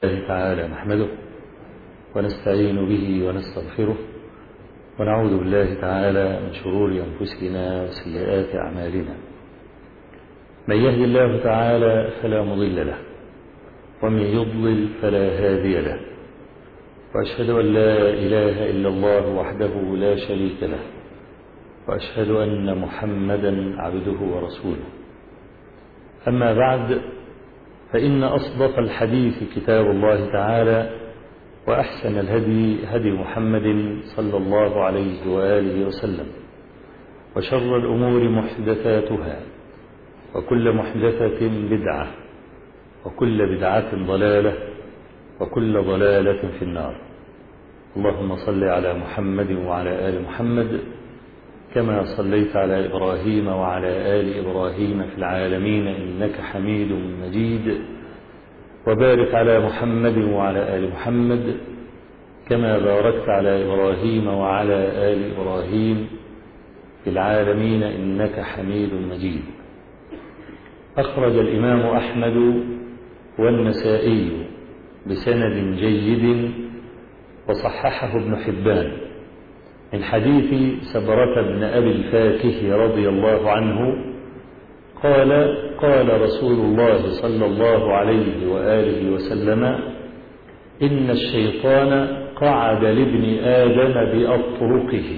الله تعالى نحمده ونستعين به ونستغفره ونعوذ بالله تعالى من شرور أنفسنا وسيئات أعمالنا. من يهد الله تعالى فلا مضل له ومن يضلل فلا هادي له، وأشهد أن لا إله إلا الله وحده لا شريك له، وأشهد أن محمدا عبده ورسوله. أما بعد، فإن أصدق الحديث كتاب الله تعالى، وأحسن الهدي هدي محمد صلى الله عليه وآله وسلم، وشر الأمور محدثاتها، وكل محدثة بدعة، وكل بدعة ضلالة، وكل ضلالة في النار. اللهم صل على محمد وعلى آل محمد كما صليت على إبراهيم وعلى آل إبراهيم في العالمين إنك حميد مجيد، وبارك على محمد وعلى آل محمد كما باركت على إبراهيم وعلى آل إبراهيم في العالمين إنك حميد مجيد. أخرج الإمام أحمد والنسائي بسند جيد وصححه ابن حبان من حديث سبرة بن أبي الفاكه رضي الله عنه قال: قال رسول الله صلى الله عليه وآله وسلم: إن الشيطان قعد لابن آدم بأطرقه،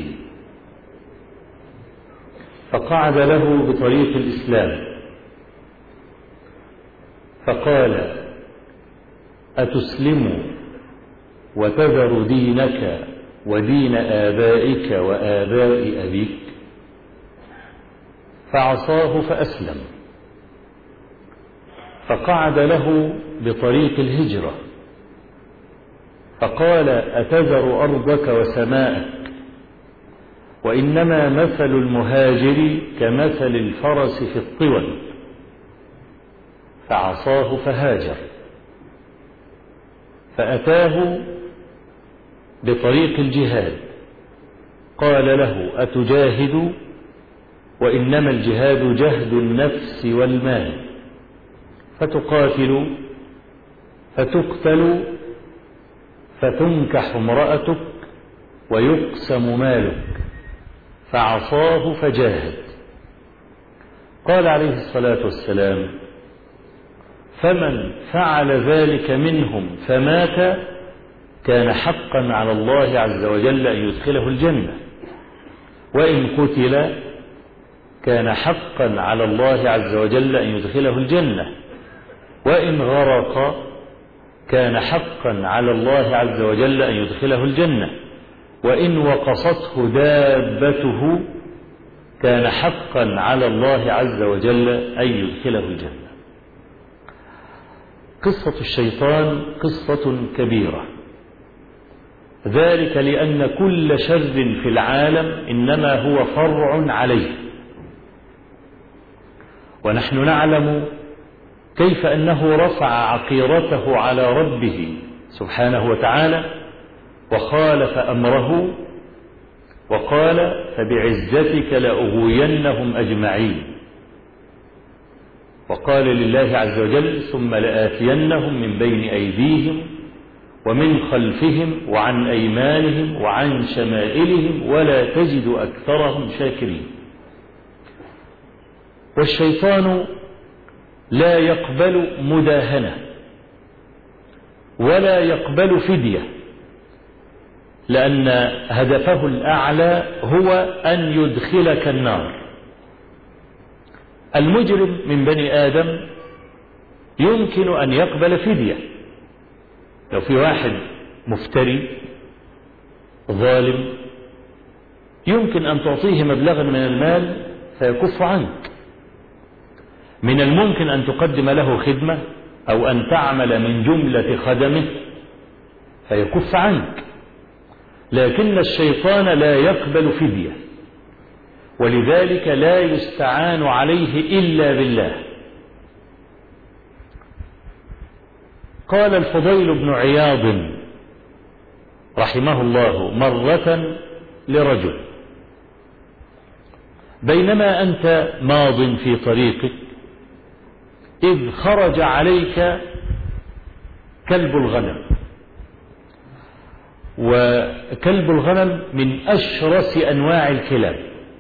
فقعد له بطريق الإسلام فقال: أتسلم وتذر دينك ودين آبائك وآباء أبيك؟ فعصاه فأسلم. فقعد له بطريق الهجرة فقال: أتذر أرضك وسماءك؟ وإنما مثل المهاجر كمثل الفرس في الطول. فعصاه فهاجر. فأتاه بطريق الجهاد قال له: أتجاهد؟ وإنما الجهاد جهد النفس والمال، فتقاتل فتقتل فتنكح امرأتك ويقسم مالك. فعصاه فجاهد. قال عليه الصلاة والسلام: فمن فعل ذلك منهم فمات كان حقا على الله عز وجل أن يدخله الجنة، وإن قتل كان حقا على الله عز وجل أن يدخله الجنة، وإن غرق كان حقا على الله عز وجل أن يدخله الجنة، وإن وقصته دابته كان حقا على الله عز وجل أن يدخله الجنة. قصة الشيطان قصة كبيرة، ذلك لأن كل شر في العالم إنما هو فرع عليه، ونحن نعلم كيف أنه رفع عقيرته على ربه سبحانه وتعالى وخالف أمره وقال: فبعزتك لأغوينهم أجمعين. وقال لله عز وجل: ثم لآتينهم من بين أيديهم ومن خلفهم وعن أيمانهم وعن شمائلهم ولا تجد أكثرهم شاكرين. والشيطان لا يقبل مداهنة ولا يقبل فدية، لأن هدفه الأعلى هو أن يدخلك النار. المجرم من بني آدم يمكن أن يقبل فدية. لو في واحد مفتري ظالم يمكن أن تعطيه مبلغا من المال فيكف عنك. من الممكن أن تقدم له خدمة أو أن تعمل من جملة خدمه فيكف عنك. لكن الشيطان لا يقبل فدية، ولذلك لا يستعان عليه إلا بالله. قال الفضيل بن عياض رحمه الله مرة لرجل: بينما أنت ماض في طريقك إذ خرج عليك كلب الغنم. وكلب الغنم من أشرس أنواع الكلاب،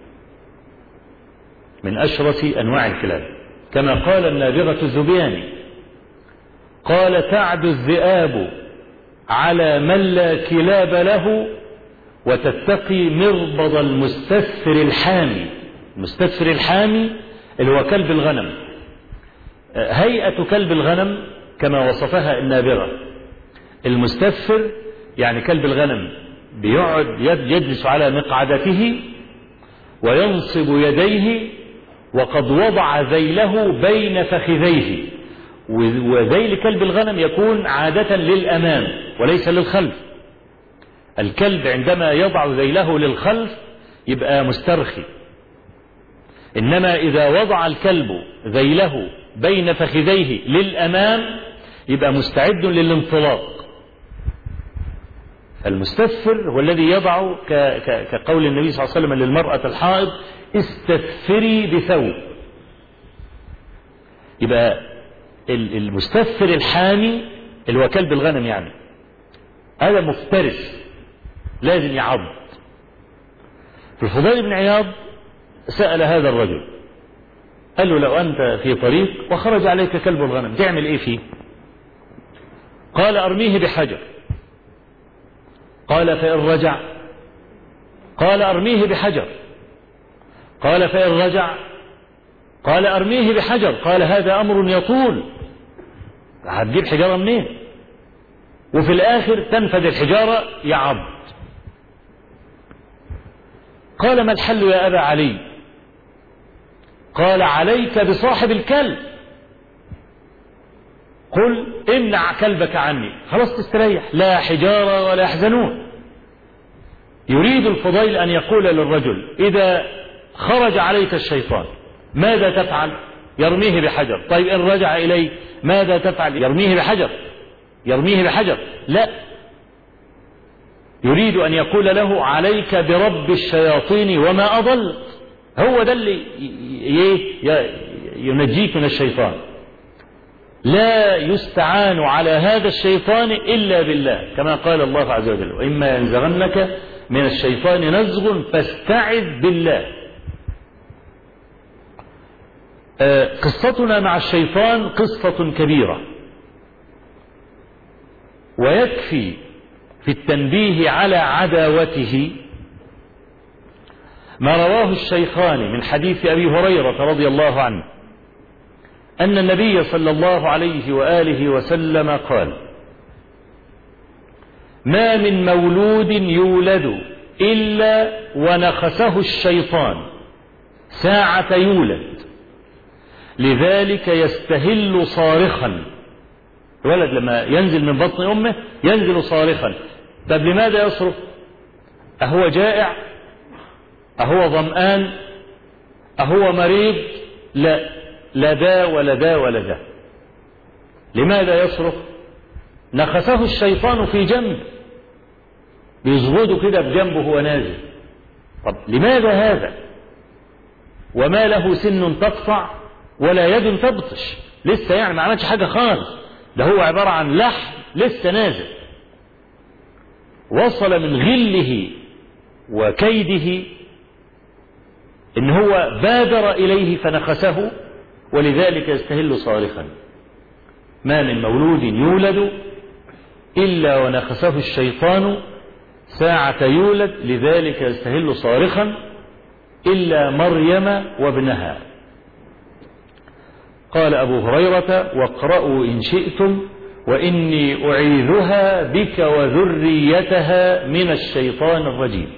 من أشرس أنواع الكلاب، كما قال النابغة الذبياني قال: تعد الذئاب على من لا كلاب له وتتقي مربض المستثفر الحامي. المستثفر الحامي اللي هو كلب الغنم. هيئة كلب الغنم كما وصفها النابغة: المستثفر يعني كلب الغنم بيقعد يجلس على مقعدته وينصب يديه وقد وضع ذيله بين فخذيه، وذيل كلب الغنم يكون عادة للأمام وليس للخلف. الكلب عندما يضع ذيله للخلف يبقى مسترخي، إنما إذا وضع الكلب ذيله بين فخذيه للأمام يبقى مستعد للانطلاق. المستثفر هو الذي يضع كقول النبي صلى الله عليه وسلم للمرأة الحائض: استثفري بثوب. يبقى المستثفر الحامي اللي هو كلب الغنم يعني هذا مفترس لازم يعض. الفضيل بن عياض سأل هذا الرجل قال له: لو أنت في طريق وخرج عليك كلب الغنم تعمل إيه فيه؟ قال: أرميه بحجر. قال: فإن رجع؟ قال: أرميه بحجر. قال: فإن رجع؟ قال: أرميه بحجر. قال: هذا أمر يطول، هتجيب حجارة منين؟ وفي الآخر تنفذ الحجارة يعض. قال: ما الحل يا أبا علي؟ قال: عليك بصاحب الكلب، قل امنع كلبك عني، خلاص تستريح، لا حجارة ولا يحزنون. يريد الفضيل أن يقول للرجل: إذا خرج عليك الشيطان ماذا تفعل؟ يرميه بحجر. طيب إن رجع إليه ماذا تفعل؟ يرميه بحجر. يرميه بحجر. لا، يريد أن يقول له: عليك برب الشياطين وما أضل. هو ده اللي ينجيك من الشيطان. لا يستعان على هذا الشيطان إلا بالله، كما قال الله عز وجل: وإما ينزغنك من الشيطان نزغ فاستعذ بالله. قصتنا مع الشيطان قصة كبيرة، ويكفي في التنبيه على عداوته ما رواه الشيخان من حديث أبي هريرة رضي الله عنه أن النبي صلى الله عليه وآله وسلم قال: ما من مولود يولد إلا ونخسه الشيطان ساعة يولد، لذلك يستهل صارخا. الولد لما ينزل من بطن أمه ينزل صارخا. طب لماذا يصرخ؟ أهو جائع؟ أهو ظمآن؟ أهو مريض؟ لا، لا دا ولا دا ولا دا. لماذا يصرخ؟ نخسه الشيطان في جنب، بيزغده كده بجنبه وهو نازل. طب لماذا هذا؟ وما له سن تقطع ولا يد تبطش، لسه يعني ما عملش حاجة خالص، ده هو عبارة عن لحم لسه نازل. وصل من غله وكيده إن هو بادر إليه فنخسه، ولذلك يستهل صارخا. ما من مولود يولد إلا ونخسه الشيطان ساعة يولد، لذلك يستهل صارخا، إلا مريم وابنها. قال أبو هريرة: واقرأوا إن شئتم وإني أعيذها بك وذريتها من الشيطان الرجيم.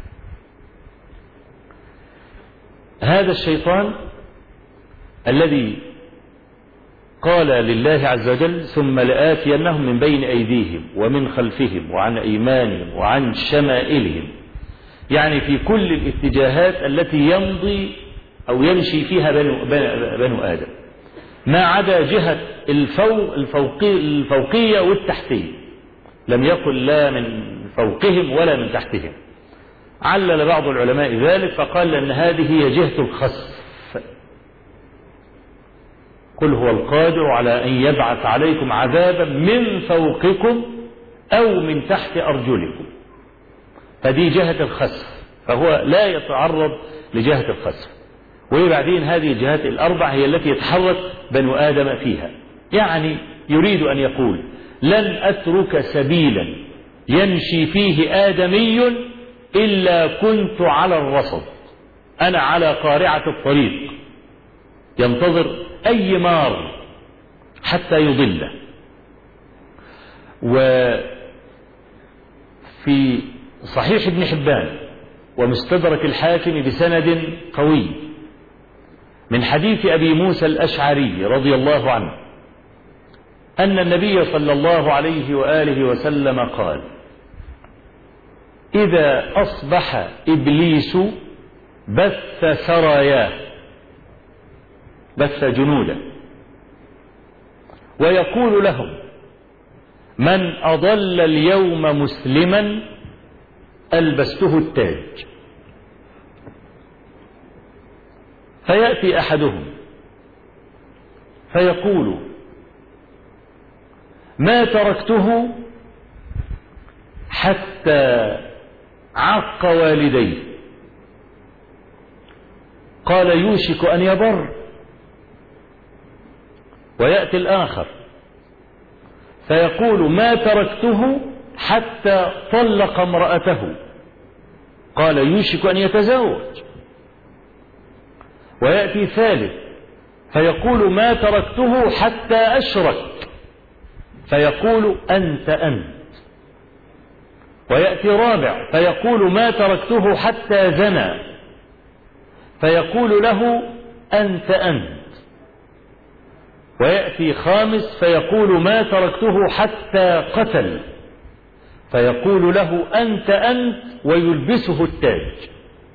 هذا الشيطان الذي قال لله عز وجل: ثم لآتينهم من بين أيديهم ومن خلفهم وعن أيمانهم وعن شمائلهم، يعني في كل الاتجاهات التي يمضي أو يمشي فيها بنو آدم، ما عدا جهة الفوقية والتحتية، لم يقل لا من فوقهم ولا من تحتهم. علل بعض العلماء ذلك فقال أن هذه هي جهة الخسف. قل هو القادر على أن يبعث عليكم عذابا من فوقكم أو من تحت أرجلكم. فدي جهة الخسف، فهو لا يتعرض لجهة الخسف. وبعدين هذه الجهات الأربع هي التي يتحرك بنو آدم فيها. يعني يريد أن يقول لن أترك سبيلا يمشي فيه آدمي إلا كنت على الرصد، أنا على قارعة الطريق ينتظر أي مار حتى يضله. وفي صحيح ابن حبان ومستدرك الحاكم بسند قوي من حديث أبي موسى الأشعري رضي الله عنه أن النبي صلى الله عليه وآله وسلم قال: إذا أصبح إبليس بث سراياه، بث جنوده، ويقول لهم: من أضل اليوم مسلما ألبسته التاج. فيأتي أحدهم فيقول: ما تركته حتى عق والديه. قال: يوشك أن يبر. ويأتي الآخر فيقول: ما تركته حتى طلق امرأته. قال: يوشك أن يتزوج. ويأتي ثالث فيقول: ما تركته حتى أشرك. فيقول: أنت. ويأتي رابع فيقول: ما تركته حتى زنى. فيقول له: أنت. ويأتي خامس فيقول: ما تركته حتى قتل. فيقول له: أنت، ويلبسه التاج.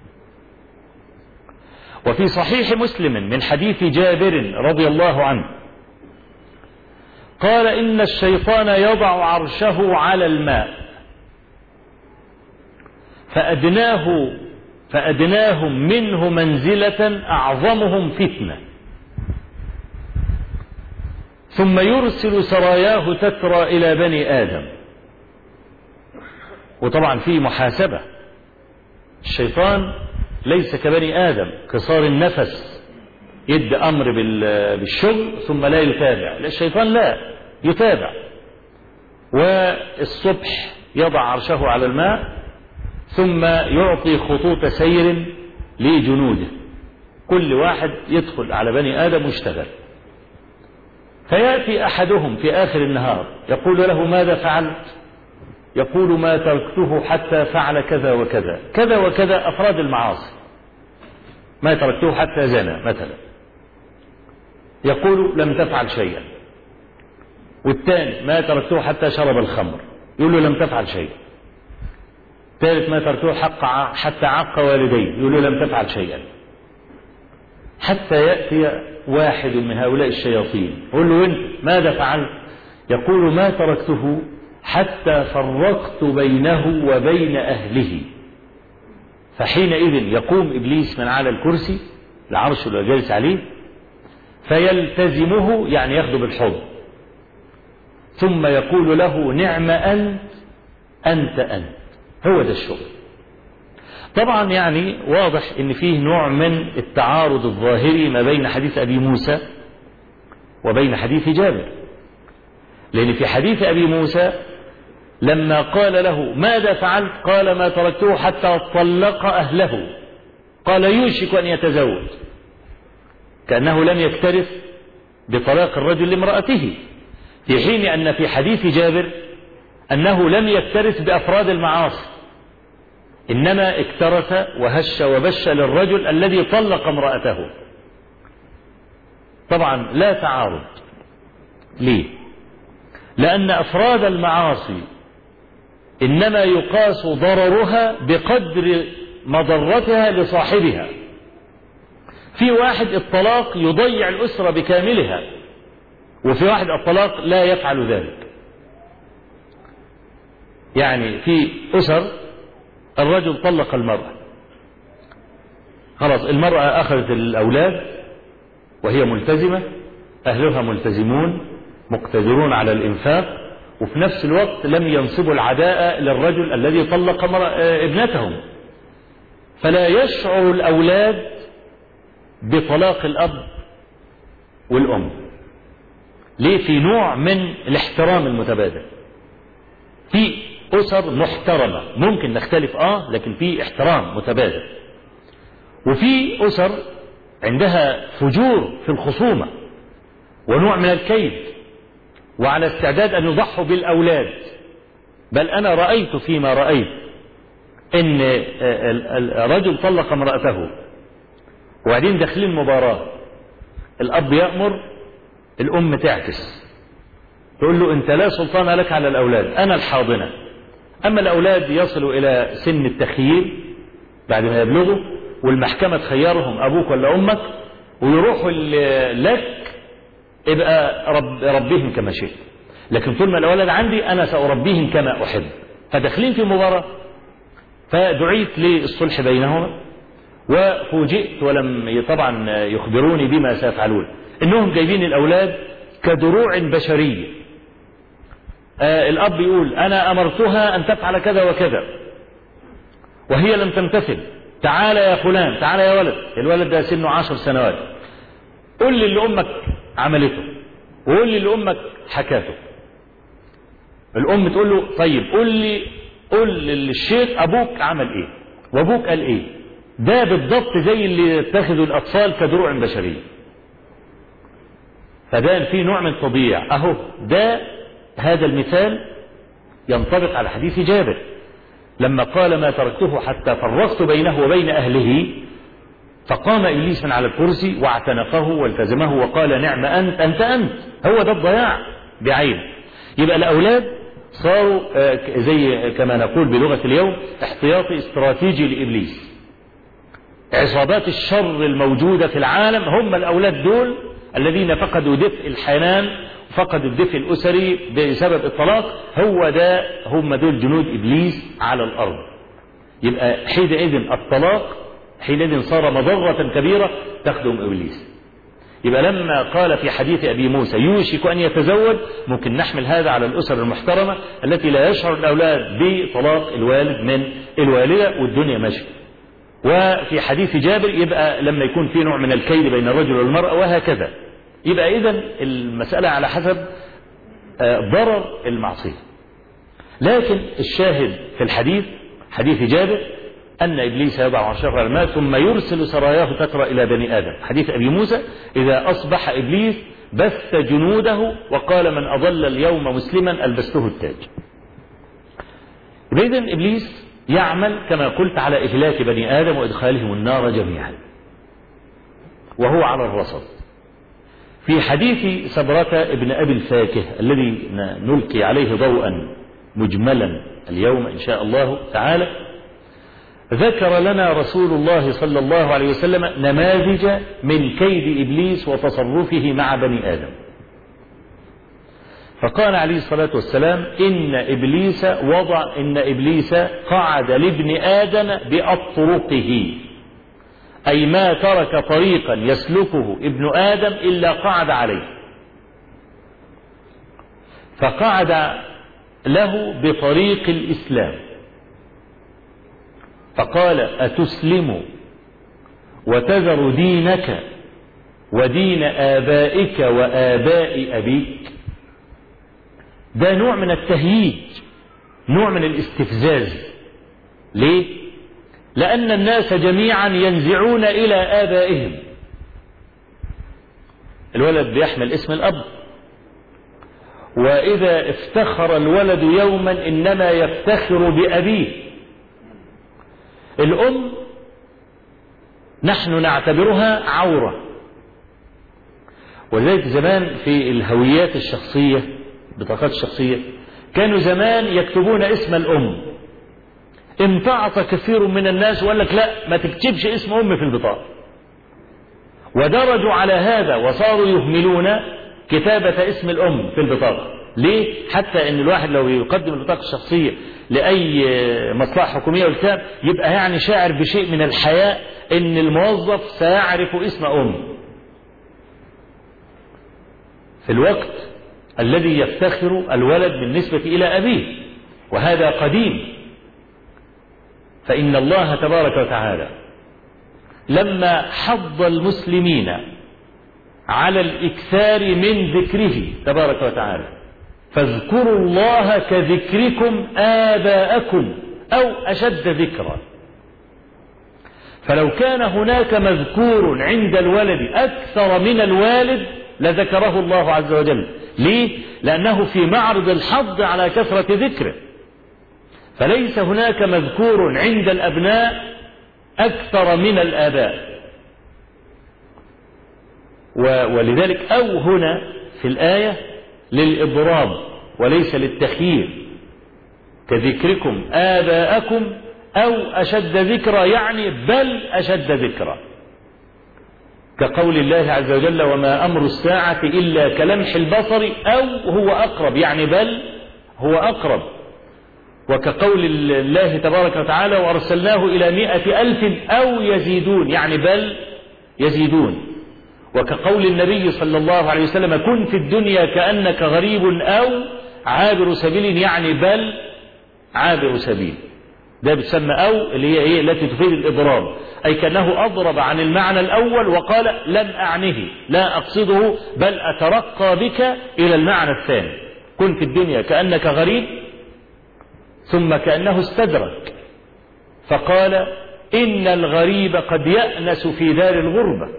وفي صحيح مسلم من حديث جابر رضي الله عنه قال: إن الشيطان يضع عرشه على الماء فأدناهم منه منزلة أعظمهم فتنة، ثم يرسل سراياه تترى إلى بني آدم. وطبعا في محاسبة، الشيطان ليس كبني آدم قصار النفس، يدي أمر بالشغل ثم لا يتابع. الشيطان لا يتابع. والصبح يضع عرشه على الماء ثم يعطي خطوط سير لجنوده، كل واحد يدخل على بني آدم ويشتغل. فيأتي أحدهم في آخر النهار يقول له: ماذا فعلت؟ يقول: ما تركته حتى فعل كذا وكذا كذا وكذا، أفراد المعاصي. ما تركته حتى زنى مثلا. يقول: لم تفعل شيئا. والثاني: ما تركته حتى شرب الخمر. يقول له: لم تفعل شيئا. الثالث: ما تركته حتى عق والديه. يقول له: لم تفعل شيئا. حتى يأتي واحد من هؤلاء الشياطين يقول له: أنت ماذا فعلت؟ يقول: ما تركته حتى فرقت بينه وبين أهله. فحينئذ يقوم إبليس من على الكرسي العرش اللي جالس عليه فيلتزمه، يعني ياخده بالحضن، ثم يقول له: نعم أنت. هو ده الشغل. طبعا يعني واضح ان فيه نوع من التعارض الظاهري ما بين حديث أبي موسى وبين حديث جابر. لأن في حديث أبي موسى لما قال له: ماذا فعلت؟ قال: ما تركته حتى طلق أهله. قال: يوشك أن يتزوج، كأنه لم يكترث بطلاق الرجل لامرأته، في حين أن في حديث جابر أنه لم يكترث بأفراد المعاصي، إنما اكترث وهش وبش للرجل الذي طلق امرأته. طبعا لا تعارض. ليه؟ لأن أفراد المعاصي إنما يقاس ضررها بقدر مضرتها لصاحبها. في واحد الطلاق يضيع الأسرة بكاملها، وفي واحد الطلاق لا يفعل ذلك. يعني في أسر الرجل طلق المرأة، خلاص المرأة أخذت الأولاد وهي ملتزمة، أهلها ملتزمون مقتدرون على الإنفاق، وفي نفس الوقت لم ينصبوا العداء للرجل الذي طلق ابنتهم. فلا يشعر الأولاد بطلاق الأب والأم. ليه؟ في نوع من الاحترام المتبادل. في أسر محترمة ممكن نختلف لكن في احترام متبادل، وفي أسر عندها فجور في الخصومة ونوع من الكيد وعلى استعداد أن يضحوا بالأولاد. بل أنا رأيت فيما رأيت إن الرجل طلق امرأته وبعدين داخلين مباراة، الأب يأمر، الأم تعكس تقول له أنت لا سلطان لك على الأولاد، أنا الحاضنة. أما الأولاد يصلوا إلى سن التخيير بعد ما يبلغوا والمحكمة تخيرهم أبوك ولا أمك ويروحوا لك، ابقى ربيهم كما شئت، لكن طول ما الأولاد عندي أنا سأربيهم كما أحب. فداخلين في مباراة، فدعيت للصلح بينهما وفوجئت ولم طبعا يخبروني بما سيفعلون، إنهم جايبين الأولاد كدروع بشرية. الأب يقول أنا أمرتها أن تفعل كذا وكذا وهي لم تمتثل، تعال يا فلان، تعال يا ولد، الولد ده سنه 10 سنوات، قل لي اللي أمك عملته وقل لي اللي أمك حكاته. الأم تقول له طيب قل للشيخ أبوك عمل إيه وأبوك قال إيه. ده بالضبط زي اللي يتخذوا الأطفال كدروع بشرية. فده في نوع من التضييع. أهو ده هذا المثال ينطبق على حديث جابر لما قال ما تركته حتى فرقت بينه وبين أهله، فقام إبليس من على الكرسي واعتنقه والتزمه وقال نعم أنت. هو ده الضياع بعين. يبقى الأولاد صاروا زي كما نقول بلغة اليوم احتياطي استراتيجي لإبليس. عصابات الشر الموجودة في العالم هم الأولاد دول الذين فقدوا دفء الحنان، فقدوا الدفء الأسري بسبب الطلاق. هم دول جنود إبليس على الأرض. يبقى حينئذ الطلاق حينئذ صار مضرة كبيرة تخدم إبليس. يبقى لما قال في حديث أبي موسى يوشك أن يتزوج، ممكن نحمل هذا على الأسر المحترمة التي لا يشعر الأولاد بطلاق الوالد من الوالدة والدنيا ماشية. وفي حديث جابر يبقى لما يكون في نوع من الكيد بين الرجل والمرأة وهكذا. يبقى إذن المسألة على حسب ضرر المعصية. لكن الشاهد في الحديث حديث جابر أن إبليس يضع شر الماء ثم يرسل سراياه تترى إلى بني آدم. حديث أبي موسى إذا أصبح إبليس بث جنوده وقال من أضل اليوم مسلما ألبسته التاج. إذن إبليس يعمل كما قلت على إهلاك بني آدم وإدخالهم النار جميعا وهو على الرصد. في حديث سبرة ابن أبي الفاكه الذي نلقي عليه ضوءا مجملا اليوم إن شاء الله تعالى، ذكر لنا رسول الله صلى الله عليه وسلم نماذج من كيد إبليس وتصرفه مع بني آدم. فقال عليه الصلاة والسلام إن إبليس قعد لابن آدم بأطرقه، أي ما ترك طريقا يسلكه ابن آدم إلا قعد عليه. فقعد له بطريق الإسلام فقال أتسلم وتذر دينك ودين آبائك وآباء أبيك؟ ده نوع من التهييج، نوع من الاستفزاز. ليه؟ لأن الناس جميعا ينزعون إلى آبائهم. الولد بيحمل اسم الأب، وإذا افتخر الولد يوما إنما يفتخر بأبيه. الأم نحن نعتبرها عورة، ولذلك زمان في الهويات الشخصية بطاقات الشخصية كانوا زمان يكتبون اسم الأم. امتعط كثير من الناس وقال لك لا ما تكتبش اسم أم في البطاقة، ودرجوا على هذا وصاروا يهملون كتابة اسم الأم في البطاقة. ليه؟ حتى ان الواحد لو يقدم البطاقة الشخصية لأي مصلحة حكومية والكتاب يبقى يعني شاعر بشيء من الحياء ان الموظف سيعرف اسم أم. في الوقت الذي يفتخر الولد بالنسبة إلى أبيه، وهذا قديم. فإن الله تبارك وتعالى لما حض المسلمين على الإكثار من ذكره تبارك وتعالى، فاذكروا الله كذكركم آباءكم أو أشد ذكرا. فلو كان هناك مذكور عند الولد أكثر من الوالد لذكره الله عز وجل. ليه؟ لأنه في معرض الحض على كثرة ذكره. فليس هناك مذكور عند الأبناء أكثر من الآباء. ولذلك أو هنا في الآية للإضراب وليس للتخيير، كذكركم آباءكم أو أشد ذكرا، يعني بل أشد ذكرا، كقول الله عز وجل وما أمر الساعة إلا كلمح البصر أو هو أقرب، يعني بل هو أقرب. وكقول الله تبارك وتعالى وأرسلناه إلى 100,000 أو يزيدون، يعني بل يزيدون. وكقول النبي صلى الله عليه وسلم كن في الدنيا كأنك غريب أو عابر سبيل، يعني بل عابر سبيل. ده بتسمى أو اللي هي إيه؟ التي تفيد الإضراب، أي كأنه أضرب عن المعنى الأول وقال لم أعنه، لا أقصده، بل أترقى بك إلى المعنى الثاني. كن في الدنيا كأنك غريب، ثم كأنه استدرك فقال إن الغريب قد يأنس في دار الغربة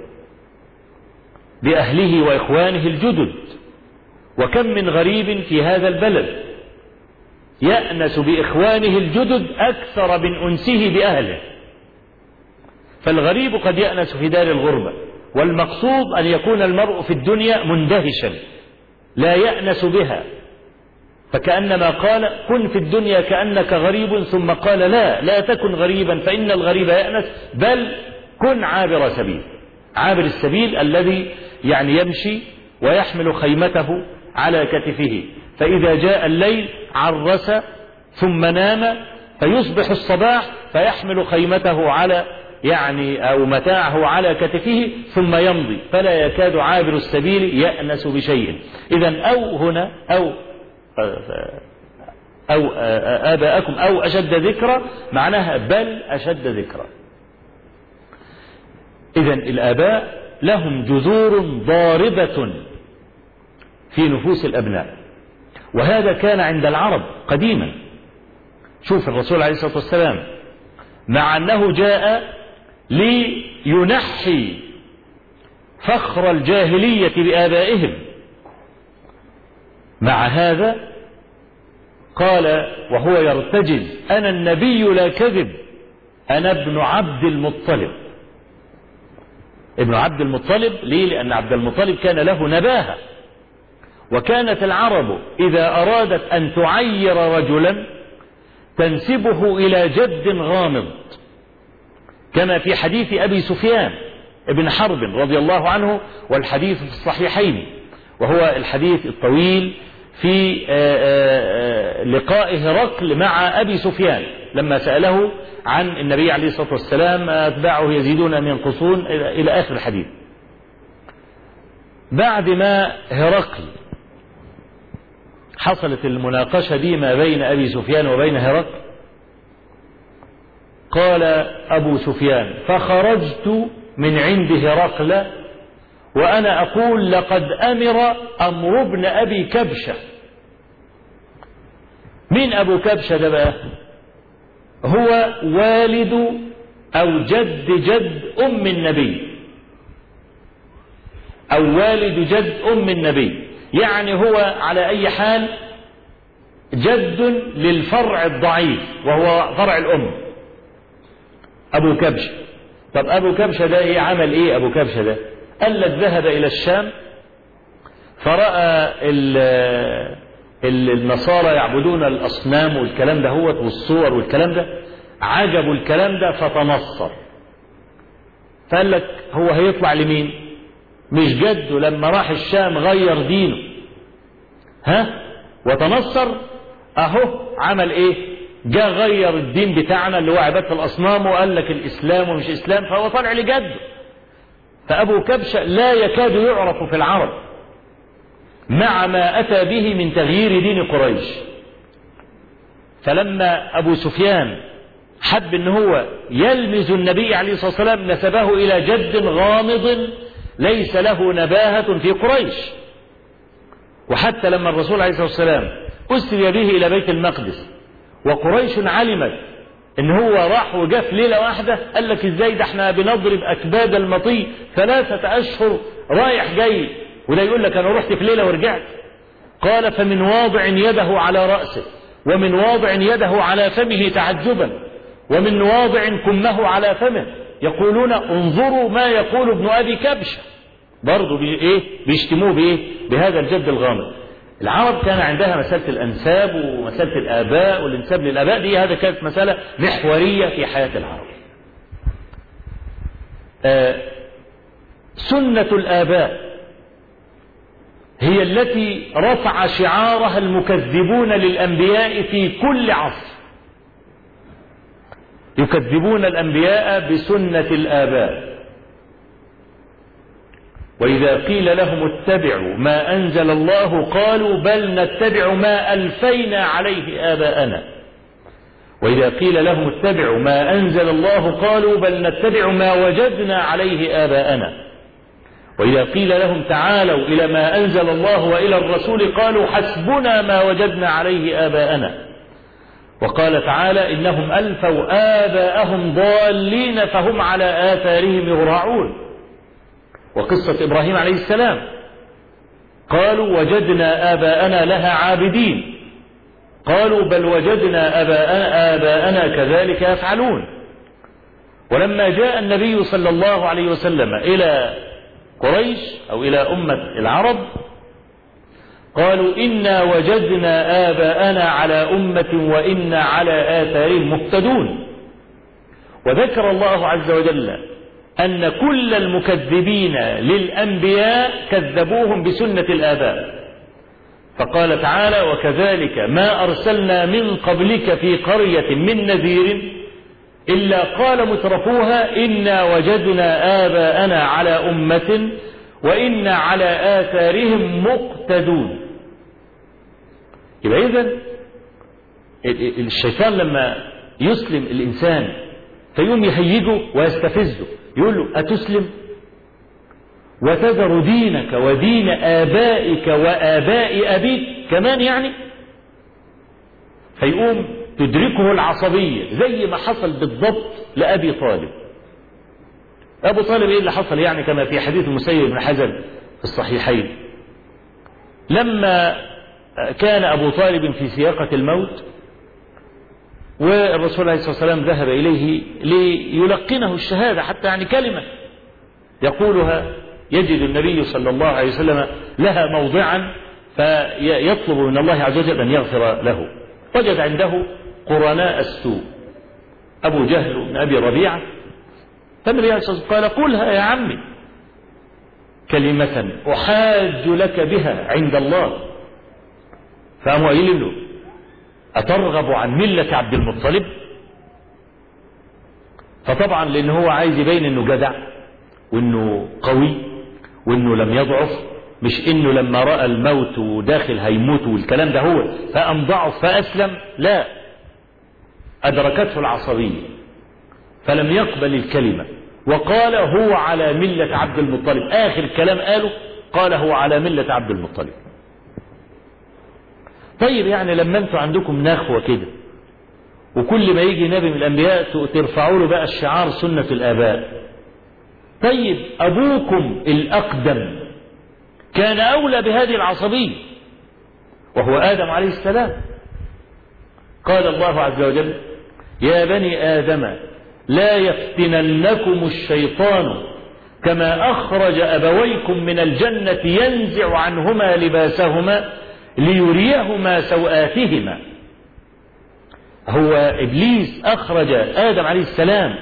بأهله وإخوانه الجدد، وكم من غريب في هذا البلد يأنس بإخوانه الجدد أكثر من أنسه بأهله. فالغريب قد يأنس في دار الغربة، والمقصود أن يكون المرء في الدنيا مندهشا لا يأنس بها، فكأنما قال كن في الدنيا كأنك غريب، ثم قال لا تكن غريبا فإن الغريب يأنس، بل كن عابر سبيل. عابر السبيل الذي يعني يمشي ويحمل خيمته على كتفه، فإذا جاء الليل عرس ثم نام، فيصبح الصباح فيحمل خيمته على يعني أو متاعه على كتفه ثم يمضي، فلا يكاد عابر السبيل يأنس بشيء. إذن أو هنا أو آباءكم أو أشد ذكرا معناها بل أشد ذكرا. إذن الآباء لهم جذور ضاربة في نفوس الأبناء، وهذا كان عند العرب قديما. شوف الرسول عليه الصلاة والسلام مع أنه جاء لينحي فخر الجاهلية بآبائهم، مع هذا قال وهو يرتجز أنا النبي لا كذب أنا ابن عبد المطلب. ابن عبد المطلب ليه؟ لأن عبد المطلب كان له نباهة، وكانت العرب إذا أرادت أن تعير رجلا تنسبه إلى جد غامض، كما في حديث أبي سفيان ابن حرب رضي الله عنه، والحديث في الصحيحين، وهو الحديث الطويل في لقاء هرقل مع أبي سفيان لما سأله عن النبي عليه الصلاة والسلام أتباعه يزيدون أم ينقصون إلى آخر الحديث. بعد ما هرقل حصلت المناقشة دي ما بين أبي سفيان وبين هرقل، قال أبو سفيان فخرجت من عند هرقل وأنا أقول لقد أمر أمر ابن أبي كبشة. مين أبو كبشة ده بقى؟ هو والد أو جد أم النبي، أو والد جد أم النبي، يعني هو على أي حال جد للفرع الضعيف وهو فرع الأم أبو كبشة. طب أبو كبشة ده إيه عمل إيه؟ أبو كبشة ده قال لك ذهب إلى الشام فرأى النصارى يعبدون الأصنام والكلام ده هو والصور والكلام ده، عجبوا الكلام ده فتنصر. فقال لك هو هيطلع لمين؟ مش جده لما راح الشام غير دينه وتنصر، اهو عمل ايه؟ جاء غير الدين بتاعنا اللي هو عبادة الأصنام وقال لك الإسلام ومش إسلام، فهو طالع لجده. فأبو كبشة لا يكاد يعرف في العرب، مع ما أتى به من تغيير دين قريش. فلما أبو سفيان حب أن هو يلمز النبي عليه الصلاة والسلام نسبه إلى جد غامض ليس له نباهة في قريش. وحتى لما الرسول عليه الصلاة والسلام أسري به إلى بيت المقدس وقريش علمت ان هو راح وجاء في ليلة واحدة، قال لك ازاي ده احنا بنضرب اكباد المطي 3 أشهر رايح جاي، وده يقول لك انا رحت في ليلة ورجعت. قال فمن واضع يده على رأسه ومن واضع يده على فمه تعجبا ومن واضع كمه على فمه يقولون انظروا ما يقول ابن ابي كبشة. برضه بيشتموه بهذا الجد الغامض. العرب كان عندها مسألة الأنساب ومسألة الآباء والانساب للآباء دي، هذا كانت مسألة محورية في حياة العرب. سنة الآباء هي التي رفع شعارها المكذبون للأنبياء في كل عصر. يكذبون الأنبياء بسنة الآباء. وإذا قيل لهم اتبعوا ما أنزل الله قالوا بل نتبع ما ألفينا عليه آباءنا. وإذا قيل لهم اتبعوا ما أنزل الله قالوا بل نتبع ما وجدنا عليه آباءنا. وإذا قيل لهم تعالوا إلى ما أنزل الله وإلى الرسول قالوا حسبنا ما وجدنا عليه آباءنا. وقال تعالى إنهم ألفوا آباءهم ضالين فهم على آثارهم يهرعون. وقصة إبراهيم عليه السلام قالوا وجدنا آباءنا لها عابدين قالوا بل وجدنا آباءنا كذلك يفعلون. ولما جاء النبي صلى الله عليه وسلم إلى قريش أو إلى أمة العرب قالوا إنا وجدنا آباءنا على أمة وإنا على آثارهم مهتدون. وذكر الله عز وجل أن كل المكذبين للأنبياء كذبوهم بسنة الآباء. فقال تعالى وكذلك ما أرسلنا من قبلك في قرية من نذير إلا قال مترفوها إنا وجدنا آباءنا على أمة وإنا على آثارهم مقتدون. يبقى إذن الشيطان لما يسلم الإنسان فيقوم يهيجه ويستفزه، يقول له أتسلم وتذر دينك ودين آبائك وآباء أبيك كمان يعني؟ فيقوم تدركه العصبية زي ما حصل بالضبط لأبي طالب. أبو طالب إيه اللي حصل يعني؟ كما في حديث المسيب بن حزن في الصحيحين لما كان أبو طالب في سياقة الموت والرسول عليه الصلاة والسلام ذهب إليه ليلقنه الشهادة حتى يعني كلمة يقولها، يجد النبي صلى الله عليه وسلم لها موضعا فيطلب من الله عز وجل أن يغفر له. وجد عنده قرناء السوء أبو جهل بن أبي ربيعة، فالنبي عليه الصلاة والسلام قال قلها يا عمي كلمة أحاج لك بها عند الله. فقام قايل له أترغب عن ملة عبد المطلب؟ فطبعا لأنه هو عايز يبين أنه جدع وأنه قوي وأنه لم يضعف، مش أنه لما رأى الموت وداخل هيموت والكلام ده هو فقام ضعف فأسلم، لا، أدركته العصبية فلم يقبل الكلمة وقال هو على ملة عبد المطلب. آخر كلام قال هو على ملة عبد المطلب. طيب يعني لما انتوا عندكم نخوة كده وكل ما يجي نبي من الأنبياء ترفعوا له بقى الشعار سنة الآباء، طيب أبوكم الأقدم كان أولى بهذه العصبية وهو آدم عليه السلام. قال الله عز وجل يا بني آدم لا يفتننكم الشيطان كما أخرج أبويكم من الجنة ينزع عنهما لباسهما ليريهما سوآتهما. هو إبليس أخرج آدم عليه السلام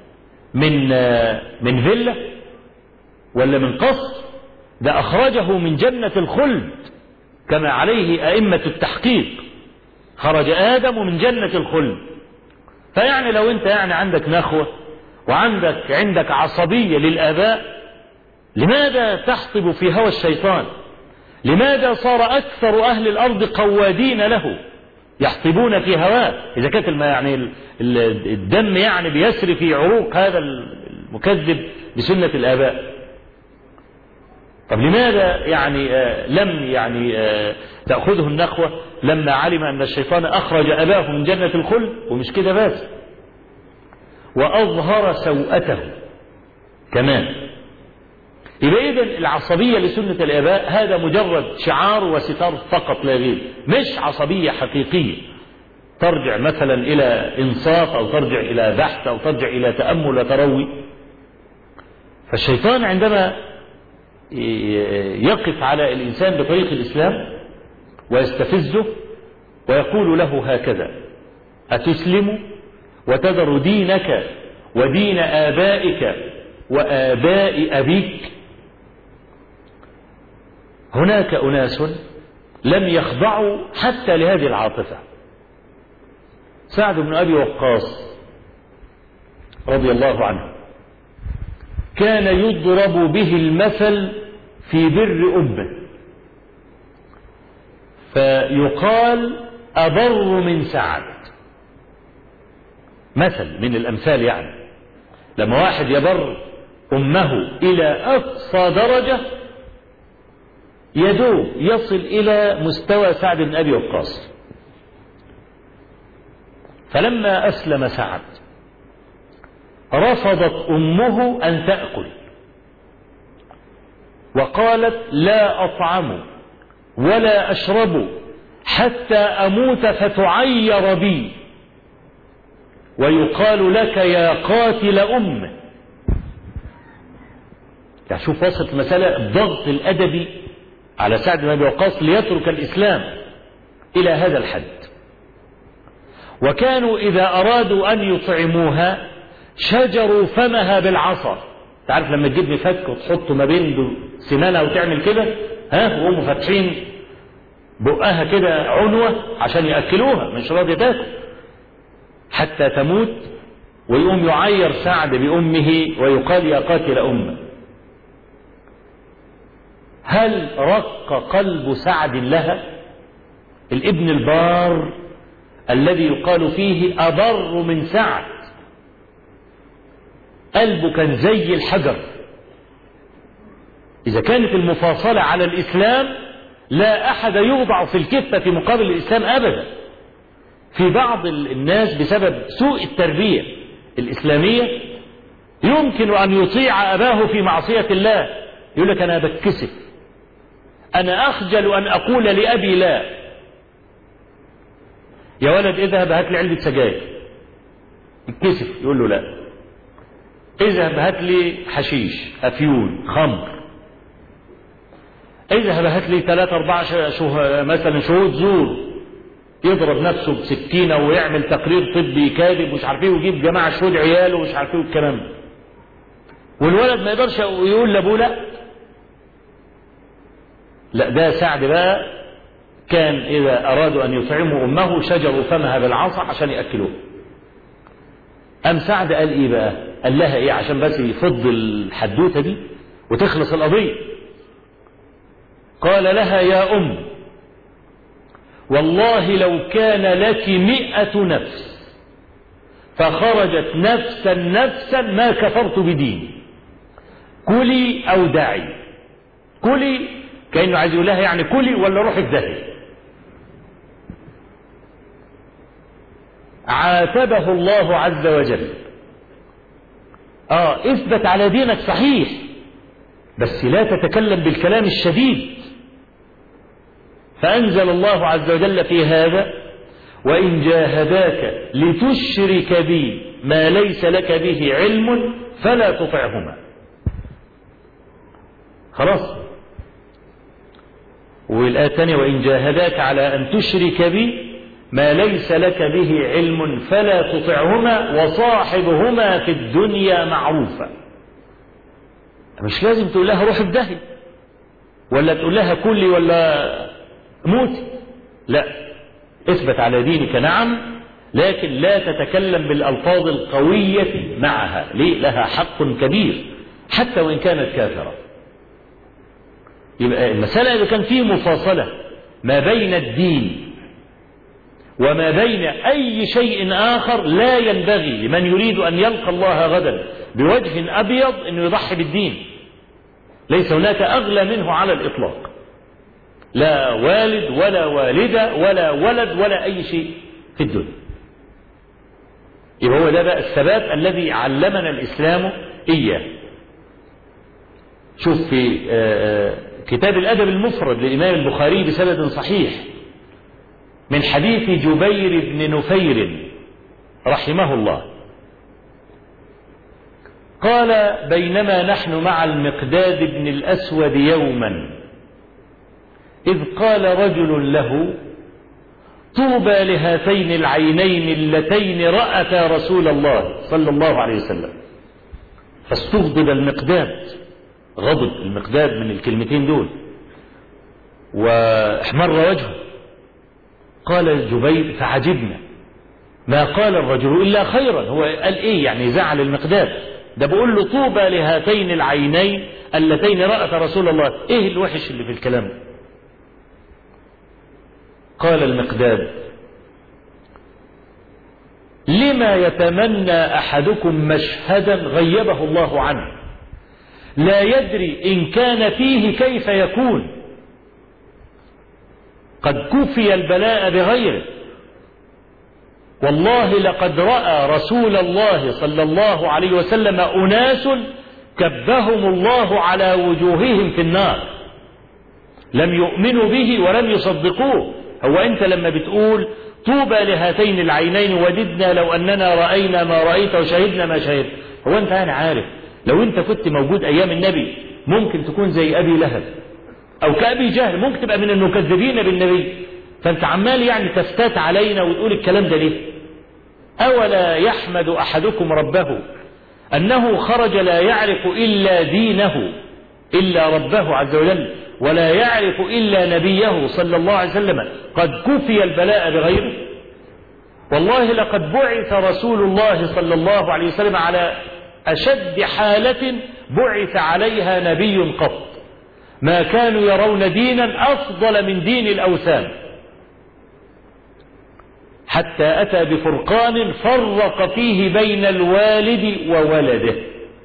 من فيلا ولا من قصر؟ ده أخرجه من جنة الخلد كما عليه أئمة التحقيق، خرج آدم من جنة الخلد. فيعني لو أنت يعني عندك نخوة وعندك عصبية للآباء، لماذا تحطب في هوى الشيطان؟ لماذا صار أكثر أهل الأرض قوادين له يحطبون في هواه؟ إذا كانت يعني الدم يعني بيسري في عروق هذا المكذب بسنة الآباء. طب لماذا يعني لم يعني تأخذه النخوة لما علم أن الشيطان أخرج أباه من جنة الخلد؟ ومش كده بس، وأظهر سوءته كمان. يبقى إذن العصبية لسنة الآباء هذا مجرد شعار وستار فقط لا غير، مش عصبية حقيقية ترجع مثلا إلى إنصاف أو ترجع إلى بحث أو ترجع إلى تأمل وتروي. فالشيطان عندما يقف على الإنسان بطريق الإسلام ويستفزه ويقول له هكذا: أتسلم وتذر دينك ودين آبائك وآباء أبيك؟ هناك أناس لم يخضعوا حتى لهذه العاطفة. سعد بن أبي وقاص رضي الله عنه كان يضرب به المثل في بر أمه، فيقال أبر من سعد، مثل من الأمثال يعني. لما واحد يبر أمه إلى أقصى درجة يدوب يصل إلى مستوى سعد بن أبي وقاص. فلما أسلم سعد رفضت أمه أن تأكل وقالت: لا أطعم ولا أشرب حتى أموت فتعير بي ويقال لك يا قاتل أمه. يعني شوف وصلت المسألة الضغط الأدبي على سعد بن أبي وقاص ليترك الإسلام إلى هذا الحد. وكانوا إذا أرادوا أن يطعموها شجروا فمها بالعصا. تعرف لما تجيب مفك وتحطه ما بين سنانها وتعمل كده، وهم فاتحين بقها كده عنوة عشان يأكلوها، مش راضية تاكل حتى تموت، ويقوم يعير سعد بأمه ويقال يا قاتل أمه. هل رق قلب سعد لها؟ الابن البار الذي يقال فيه أبر من سعد قلبه كان زي الحجر. إذا كانت المفاصلة على الإسلام لا أحد يوضع في الكفة في مقابل الإسلام أبدا. في بعض الناس بسبب سوء التربية الإسلامية يمكن أن يطيع أباه في معصية الله، يقول لك أنا بتكسف، أنا أخجل أن أقول لأبي لا. يا ولد اذهب هات لي علبة سجاير، يتكسف يقول له لا. اذهب هات لي حشيش، أفيون، خمر. اذهب هات لي 3-4 مثلا شهود زور، يضرب نفسه بسكينة ويعمل تقرير طبي كاذب ومش عارف ايه، ويجيب جماعة شهود عياله ومش عارف ايه والكلام ده. والولد ما يقدرش يقول لابوه لا. لا، ده سعد بقى كان إذا أرادوا أن يطعموا أمه شجروا فمها بالعصا عشان يأكلوه. أم سعد قال إيه بقى؟ قال لها إيه عشان بس يفض الحدوتة دي وتخلص القضية؟ قال لها: يا أم، والله لو كان لك 100 نفس فخرجت نفسا ما كفرت بديني، كلي أو دعي. كلي كأنه عايز يقول لها يعني كلي ولا روحي في داهية. عاتبه الله عز وجل. اثبت على دينك صحيح، بس لا تتكلم بالكلام الشديد. فأنزل الله عز وجل في هذا: وإن جاهداك لتشرك بي ما ليس لك به علم فلا تطعهما. خلاص. والآية الثانية: وإن جاهداك على أن تشرك بي ما ليس لك به علم فلا تطعهما وصاحبهما في الدنيا معروفا. مش لازم تقول لها روح الدهي ولا تقول لها كلي ولا موتي، لا، اثبت على دينك نعم، لكن لا تتكلم بالألفاظ القوية معها. ليه؟ لها حق كبير حتى وإن كانت كافرة. يبقى المسألة إذا كان فيه مفاصلة ما بين الدين وما بين أي شيء آخر، لا ينبغي لمن يريد أن يلقى الله غدا بوجه أبيض أنه يضحي بالدين. ليس هناك أغلى منه على الإطلاق، لا والد ولا والدة ولا ولد ولا أي شيء في الدنيا. يبقى هو ده بقى الثبات الذي علمنا الإسلام إياه. شوف في كتاب الأدب المفرد للإمام البخاري بسند صحيح من حديث جبير بن نفير رحمه الله قال: بينما نحن مع المقداد بن الأسود يوما إذ قال رجل له: طوبى لهاتين العينين اللتين رأتا رسول الله صلى الله عليه وسلم. فاستغضب المقداد، غضب المقداد من الكلمتين دول واحمر وجهه. قال جبير: فعجبنا، ما قال الرجل إلا خيرا. هو قال إيه يعني؟ زعل المقداد، ده بقول له طوبى لهاتين العينين اللتين رأت رسول الله، إيه الوحش اللي في الكلام؟ قال المقداد: لما يتمنى أحدكم مشهدا غيبه الله عنه، لا يدري إن كان فيه كيف يكون، قد كفي البلاء بغيره. والله لقد رأى رسول الله صلى الله عليه وسلم أناس كبهم الله على وجوههم في النار، لم يؤمنوا به ولم يصدقوه. هو أنت لما بتقول طوبى لهاتين العينين وددنا لو أننا رأينا ما رأيت وشهدنا ما شهدت، هو أنت أنا عارف لو أنت كنت موجود أيام النبي ممكن تكون زي أبي لهب أو كأبي جهل، ممكن تبقى من المكذبين بالنبي، فأنت عمال يعني تفتات علينا وتقول الكلام ده ليه؟ أولا يحمد أحدكم ربه أنه خرج لا يعرف إلا دينه إلا ربه عز وجل، ولا يعرف إلا نبيه صلى الله عليه وسلم، قد كفي البلاء بغيره. والله لقد بعث رسول الله صلى الله عليه وسلم على أشد حالة بعث عليها نبي قط، ما كانوا يرون دينا أفضل من دين الأوثان، حتى أتى بفرقان فرق فيه بين الوالد وولده.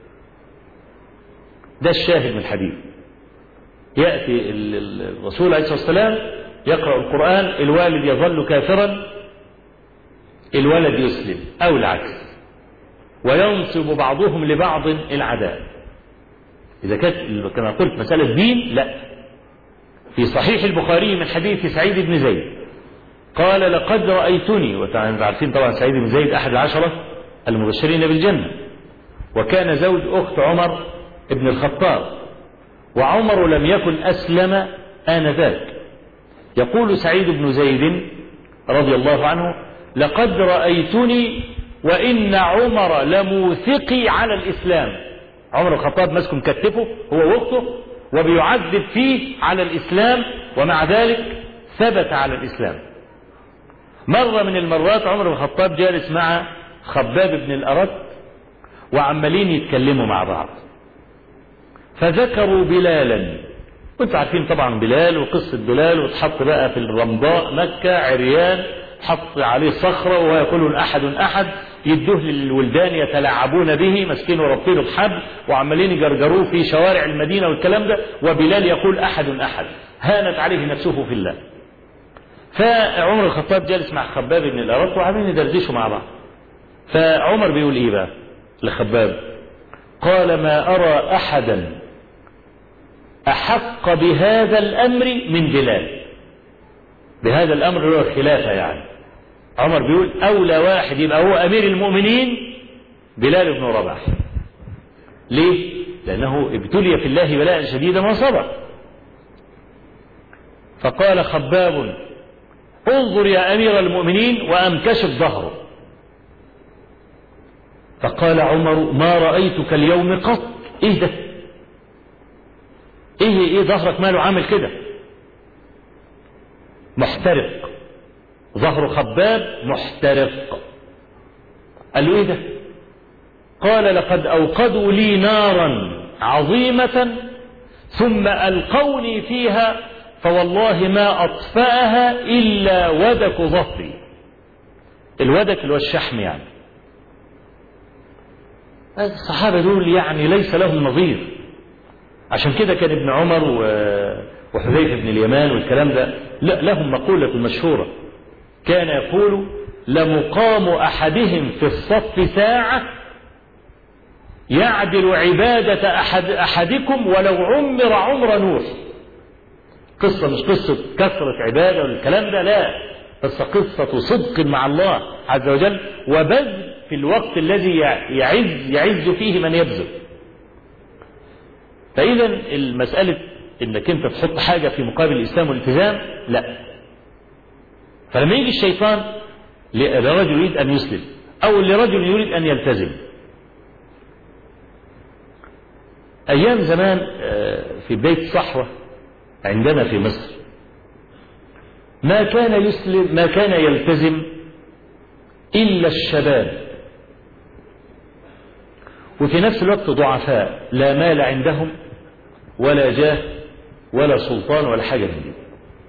ده الشاهد من الحديث. يأتي الرسول عليه الصلاة والسلام يقرأ القرآن، الوالد يظل كافرا، الولد يسلم أو العكس، وينصب بعضهم لبعض العداء. إذا كانت كما قلت مسألة دين، لا. في صحيح البخاري من حديث سعيد بن زيد قال: لقد رأيتني، وعارفين طبعا سعيد بن زيد أحد العشرة المبشرين بالجنة، وكان زوج أخت عمر بن الخطاب، وعمر لم يكن أسلم آنذاك. يقول سعيد بن زيد رضي الله عنه: لقد رأيتني وإن عمر لموثقي على الإسلام. عمر الخطاب مسك مكتفه هو واخته وبيعذب فيه على الإسلام، ومع ذلك ثبت على الإسلام. مرة من المرات عمر الخطاب جالس مع خباب بن الأرت وعمالين يتكلموا مع بعض، فذكروا بلالا، وانتم عارفين طبعا بلال وقصة بلال، وتحط بقى في الرمضاء مكة عريان، حط عليه صخرة وهو يقول أحد أحد، يدوه للولدان يتلاعبون به، مسكين وربطينه بحبل وعمالين يجرجروه في شوارع المدينة والكلام ده، وبلال يقول أحد أحد، هانت عليه نفسه في الله. فعمر الخطاب جالس مع خباب بن الأرت وعمالين يدردشوا مع بعض، فعمر بيقول إيه بقى لخباب؟ قال: ما أرى أحدا أحق بهذا الأمر من بلال. بهذا الأمر هو الخلافة يعني. عمر بيقول أولى واحد يبقى هو أمير المؤمنين بلال بن رباح. ليه؟ لأنه ابتلي في الله بلاء شديدا وصبر. فقال خباب: انظر يا أمير المؤمنين، وأمكشف ظهره. فقال عمر: ما رأيتك اليوم قط. إيه ده؟ إيه ظهرك ماله عامل كده؟ محترق، ظهر خباب محترق. قال له: إيه ده؟ قال: لقد أوقدوا لي نارا عظيمة ثم ألقوني فيها فوالله ما أطفأها إلا ودك ظهري. الودك اللي هو الشحم يعني. الصحابة دول يعني ليس لهم نظير. عشان كده كان ابن عمر وحذيفة بن اليمان والكلام ده لهم مقولة مشهورة، كان يقول لمقام أحدهم في الصف ساعة يعدل عبادة أحدكم ولو عمر عمر نوح. قصة مش قصة كثرة عبادة والكلام ده، لا، بس قصة صدق مع الله عز وجل وبذل في الوقت الذي يعز فيه من يبذل. فإذا المسألة إنك أنت تحط حاجة في مقابل الإسلام والالتزام لا. فلما يجي الشيطان لرجل يريد أن يسلم أو لرجل يريد أن يلتزم، أيام زمان في بيت الصحوة عندنا في مصر ما كان يسلم ما كان يلتزم إلا الشباب، وفي نفس الوقت ضعفاء لا مال عندهم ولا جاه ولا سلطان ولا حاجة من دي.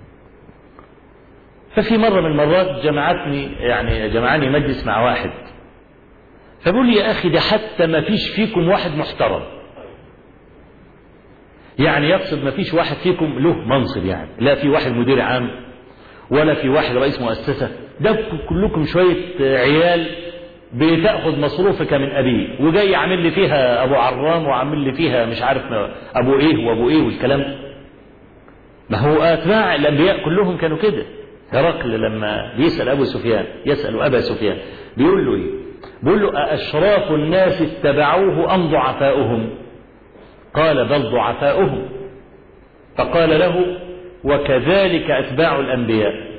ففي مرة من المرات جمعني مجلس مع واحد، فبقول لي يا أخي ده حتى ما فيش فيكم واحد محترم، يعني يقصد ما فيش واحد فيكم له منصب، يعني لا في واحد مدير عام ولا في واحد رئيس مؤسسة، ده كلكم شوية عيال بتأخذ مصروفك من أبيه وجاي عامل لي فيها أبو عرام وعامل لي فيها مش عارف أبو إيه وأبو إيه والكلام. ما هو أتباع الأنبياء كلهم كانوا كده. هرقل لما بيسأل أبو سفيان يسأل أبا سفيان بيقول له إيه؟ بيقول له أأشراف الناس اتبعوه أم ضعفاؤهم؟ قال بل ضعفاؤهم. فقال له وكذلك أتباع الأنبياء.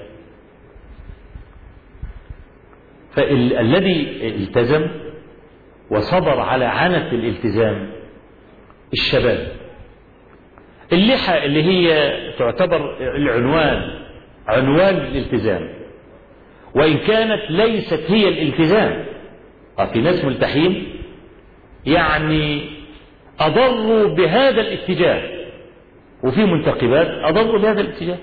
فالذي التزم وصبر على عنف الالتزام الشباب. اللحى اللي هي تعتبر عنوان الالتزام، وإن كانت ليست هي الالتزام. في ناس ملتحين يعني أضروا بهذا الاتجاه، وفي منتقبات أضروا بهذا الاتجاه،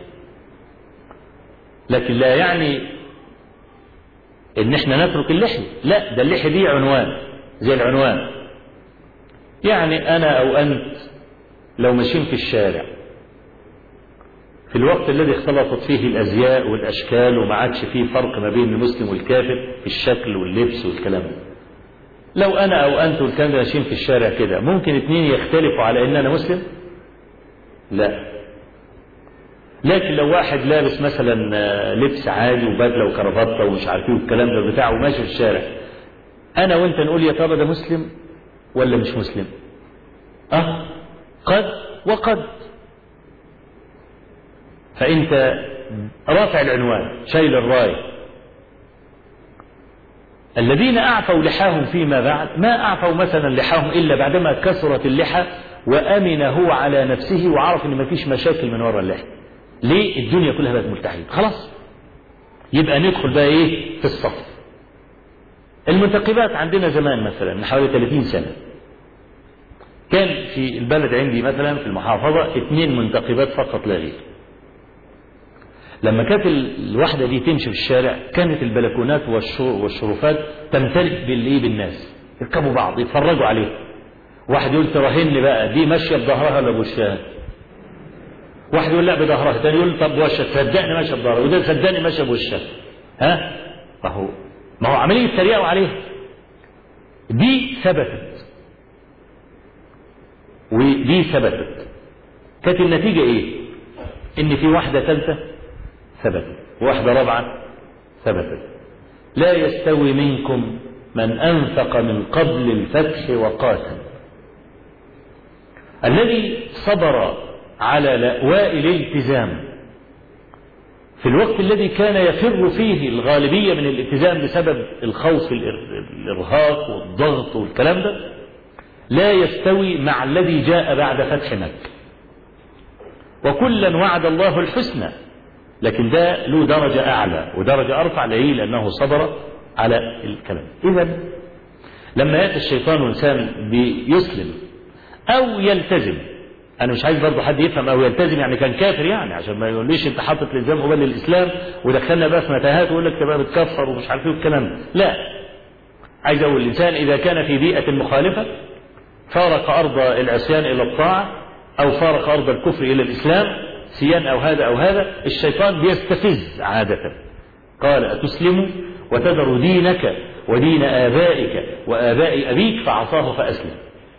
لكن لا يعني ان احنا نترك اللحية، لا، ده اللحية دي عنوان زي العنوان. يعني انا او انت لو ماشيين في الشارع في الوقت الذي اختلطت فيه الازياء والاشكال وما عادش فيه فرق ما بين المسلم والكافر في الشكل واللبس والكلام ده، لو انا او انت والكلام ده ماشيين في الشارع كده ممكن اتنين يختلفوا على ان انا مسلم؟ لا. لكن لو واحد لابس مثلا لبس عادي وبدله وكرافته ومش عارف ايه والكلام ده بتاعه وماشي في الشارع، انا وانت نقول يا ترى ده مسلم ولا مش مسلم؟ قد وقد. فانت رافع العنوان شايل الرايه. الذين اعفوا لحاهم فيما بعد ما اعفوا مثلا لحاهم الا بعدما كثرت اللحى وامن هو على نفسه وعرف ان مفيش مشاكل من وراء اللحى. ليه؟ الدنيا كلها بقت ملتحية خلاص. يبقى ندخل بقى ايه في الصف. المنتقبات عندنا زمان مثلا من حوالي 30 سنة كان في البلد عندي مثلا في المحافظة 2 منتقبات فقط لا غير. لما كانت الواحدة دي تمشي في الشارع كانت البلكونات والشرفات تمتلئ بالناس يركبوا بعض يتفرجوا عليه. واحد يقول تراهن بقى دي ماشية بظهرها ولا بوشها؟ واحد يقول لا بظهرها، الثاني يقول طب وشها، صدقني ماشيه بظهرها، وده صدقني ماشيه بوشها. ما هو عمليه تريقوا عليها. دي ثبتت ودي ثبتت. كانت النتيجه ايه؟ ان في واحده ثالثه ثبتت وواحده رابعه ثبتت. لا يستوي منكم من انفق من قبل الفتح وقاتل. الذي صبر على لأواء الالتزام في الوقت الذي كان يفر فيه الغالبية من الالتزام بسبب الخوف الإرهاق والضغط والكلام ده، لا يستوي مع الذي جاء بعد فتح مكة. وكلا وعد الله الحسنى، لكن ده له درجة أعلى ودرجة أرفع ليه؟ لأنه صبر على الكلام. إذن لما يأتي الشيطان إنسان بيسلم أو يلتزم أنا مش عايز برضه حد يفهم أو يلتزم يعني كان كافر يعني، عشان ما يقوليش أنت حاطط الإلزام قبل الإسلام ودخلنا بقى في متاهات ويقول لك تبقى بتكفر ومش عارف إيه والكلام. لا، عايز أقول الإنسان إذا كان في بيئة مخالفة فارق أرض العصيان إلى الطاعة أو فارق أرض الكفر إلى الإسلام سيان أو هذا أو هذا، الشيطان بيستفز عادة. قال أتسلم وتذر دينك ودين آبائك وآباء أبيك فعصاه فأسلم.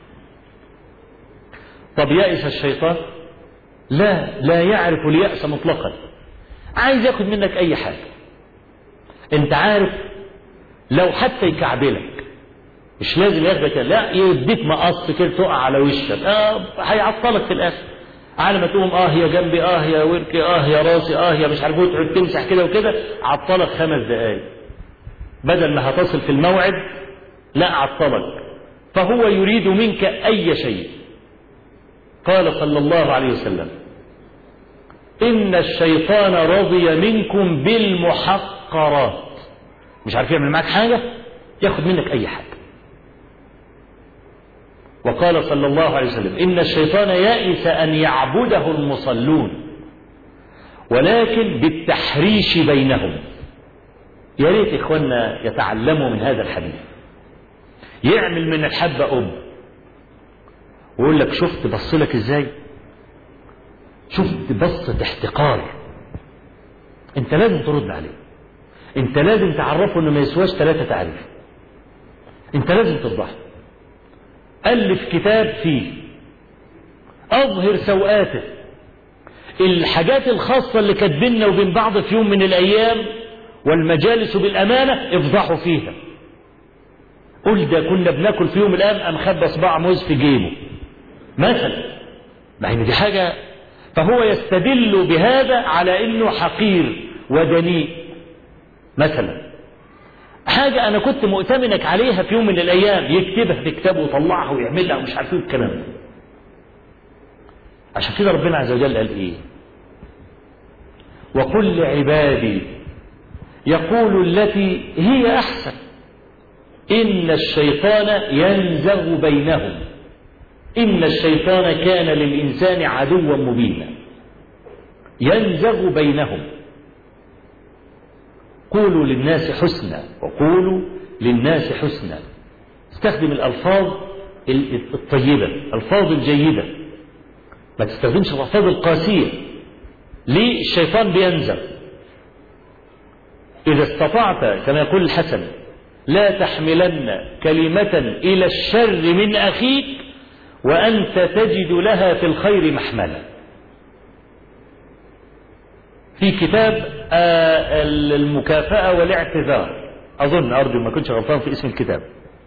طب يأس الشيطان؟ لا يعرف اليأس مطلقا، عايز ياخد منك أي حاجة. أنت عارف لو حتى يكعبلك مش لازم ياخدك، لا يديك مقص كده تقع على وشك، هيعطلك في الآخر على ما تقوم يا جنبي يا وركي يا راسي يا مش عارف تقعد تمسح كده وكده، عطلك 5 دقايق بدل ما هتصل في الموعد، لا عطلك. فهو يريد منك أي شيء. قال صلى الله عليه وسلم إن الشيطان رضي منكم بالمحقرات، مش عارف يعمل معك حاجة ياخد منك أي حاجة. وقال صلى الله عليه وسلم إن الشيطان يئس أن يعبده المصلون ولكن بالتحريش بينهم. يا ريت إخواننا يتعلموا من هذا الحديث. يعمل من الحبة أم ويقول لك شفت بصلك إزاي، شفت بصة احتقار، أنت لازم ترد عليه، أنت لازم تعرفه أنه ما يسواش 3 تعريف، أنت لازم تفضحه. ألف كتاب فيه أظهر سوءاته، الحاجات الخاصة اللي كانت بيننا وبين بعض في يوم من الأيام والمجالس بالأمانة افضحوا فيها. قل ده كنا بناكل في يوم من الأيام أم خبى صباع موز في جيبه مثلا، ما هي دي حاجة. فهو يستدل بهذا على إنه حقير ودنيء مثلا. حاجة أنا كنت مؤتمنك عليها في يوم من الأيام يكتبها في كتابه ويطلعها ويعملها ومش عارف ايه الكلام ده. عشان كده ربنا عز وجل قال إيه؟ وقل لعبادي يقول التي هي أحسن إن الشيطان ينزغ بينهم إن الشيطان كان للإنسان عدوا مبينا. ينزغ بينهم. قولوا للناس حسنا وقولوا للناس حسنا. استخدم الألفاظ الطيبة، الألفاظ الجيدة، ما تستخدمش الألفاظ القاسية. ليه؟ الشيطان بينزغ. إذا استطعت كما يقول الحسن لا تحملن كلمة إلى الشر من أخيك وأنت تجد لها في الخير محملا. في كتاب المكافأة والاعتذار، أظن أرجو ما كنتش غلطان في اسم الكتاب،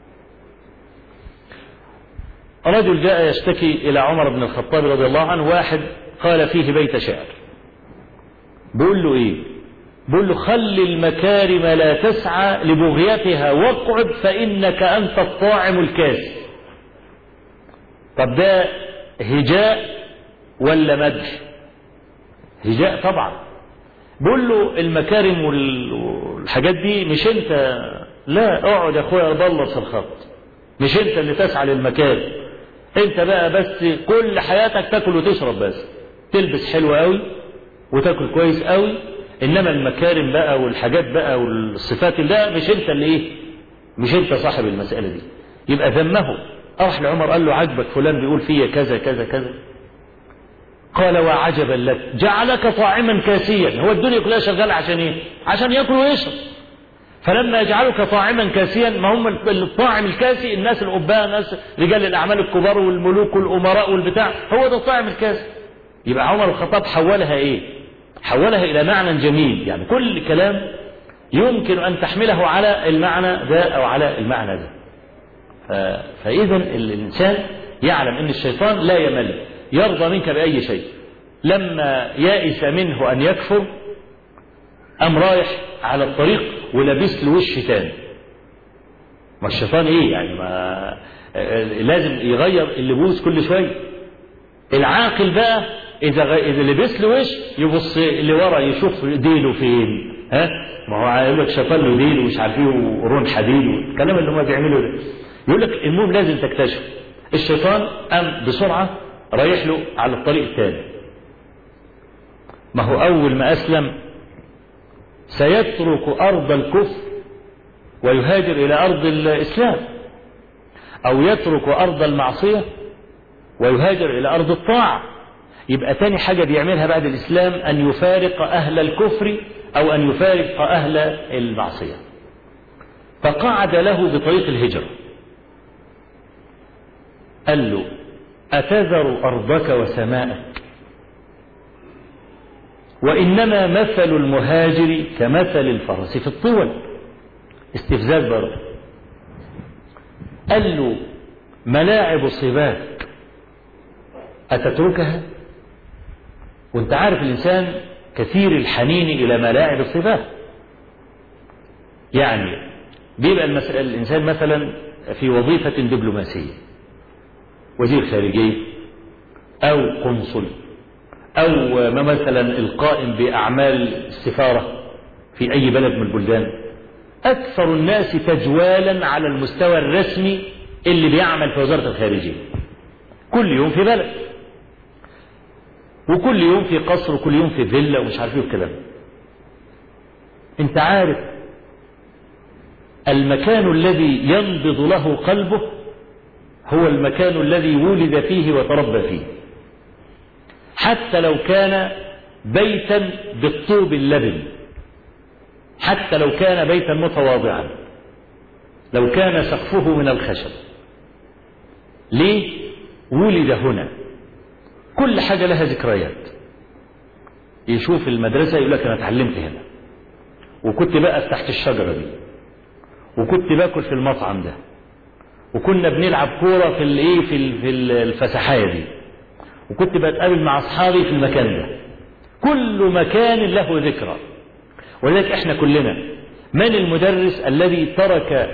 رجل جاء يشتكي إلى عمر بن الخطاب رضي الله عنه، واحد قال فيه بيت شعر، بقول له إيه؟ بقول له خل المكارم لا تسعى لبغيتها واقعد فإنك أنت الطاعم الكاسي. طب ده هجاء ولا مدح؟ هجاء طبعا. بقول له المكارم والحاجات دي مش انت، لا اقعد يا اخويا ضلص في الخط، مش انت اللي تسعى للمكارم، انت بقى بس كل حياتك تاكل وتشرب بس، تلبس حلو قوي وتاكل كويس قوي، انما المكارم بقى والحاجات بقى والصفات ده مش انت اللي ايه، مش انت صاحب المسألة دي. يبقى ذمه. اروح لعمر قال له عجبك فلان بيقول فيا كذا كذا كذا؟ قال وعجبا لك جعلك طاعما كاسيا. هو الدنيا كلها شغالة عشان ايه؟ عشان ياكل ويشرب. فلما يجعلك طاعما كاسيا، ما هم الطاعم الكاسي الناس الأباء، ناس رجال الأعمال الكبار والملوك والأمراء والبتاع، هو ده الطاعم الكاسي. يبقى عمر الخطاب حولها ايه؟ حولها إلى معنى جميل، يعني كل كلام يمكن أن تحمله على المعنى ده أو على المعنى ده. فإذا الإنسان يعلم أن الشيطان لا يمل، يرضى منك بأي شيء. لما يائس منه أن يكفر أم رايح على الطريق ولبس له وش تاني. ما الشيطان إيه يعني؟ ما لازم يغير اللبوس كل شوية. العاقل بقى إذا لبس له وش يبص اللي ورا يشوف ديله فين. ما هو يقول لك شيطان له ديل ومش عارف ايه ورون حديد والكلام اللي هم بيعملوا ده. يقول لك المهم لازم تكتشف. الشيطان قام بسرعة رايح له على الطريق الثاني. ما هو أول ما أسلم سيترك أرض الكفر ويهاجر إلى أرض الإسلام، أو يترك أرض المعصية ويهاجر إلى أرض الطاعة. يبقى تاني حاجة بيعملها بعد الإسلام أن يفارق أهل الكفر أو أن يفارق أهل المعصية. فقعد له بطريق الهجرة، قال له: أتذر أرضك وسماءك؟ وإنما مثل المهاجر كمثل الفرس في الطول. استفزاز برضه. قال له: ملاعب صباك أتتركها؟ وانت عارف الإنسان كثير الحنين إلى ملاعب الصباك. يعني بيبقى الإنسان مثلا في وظيفة دبلوماسية، وزير خارجية أو قنصل أو مثلا القائم بأعمال السفارة في أي بلد من البلدان. أكثر الناس تجوالا على المستوى الرسمي اللي بيعمل في وزارة الخارجية، كل يوم في بلد، وكل يوم في قصر، وكل يوم في فيلا، ومش عارف ايه الكلام. انت عارف المكان الذي ينبض له قلبه هو المكان الذي ولد فيه وتربى فيه، حتى لو كان بيتا بالطوب اللبن، حتى لو كان بيتا متواضعا، لو كان سقفه من الخشب. ليه؟ ولد هنا. كل حاجة لها ذكريات. يشوف المدرسة يقول لك أنا اتعلمت هنا، وكنت بقى تحت الشجرة دي، وكنت باكل في المطعم ده، وكنا بنلعب كورة في الفسحاية دي، وكنت بتقابل مع أصحابي في المكان ده. كل مكان له ذكرى. ولذلك احنا كلنا، من المدرس الذي ترك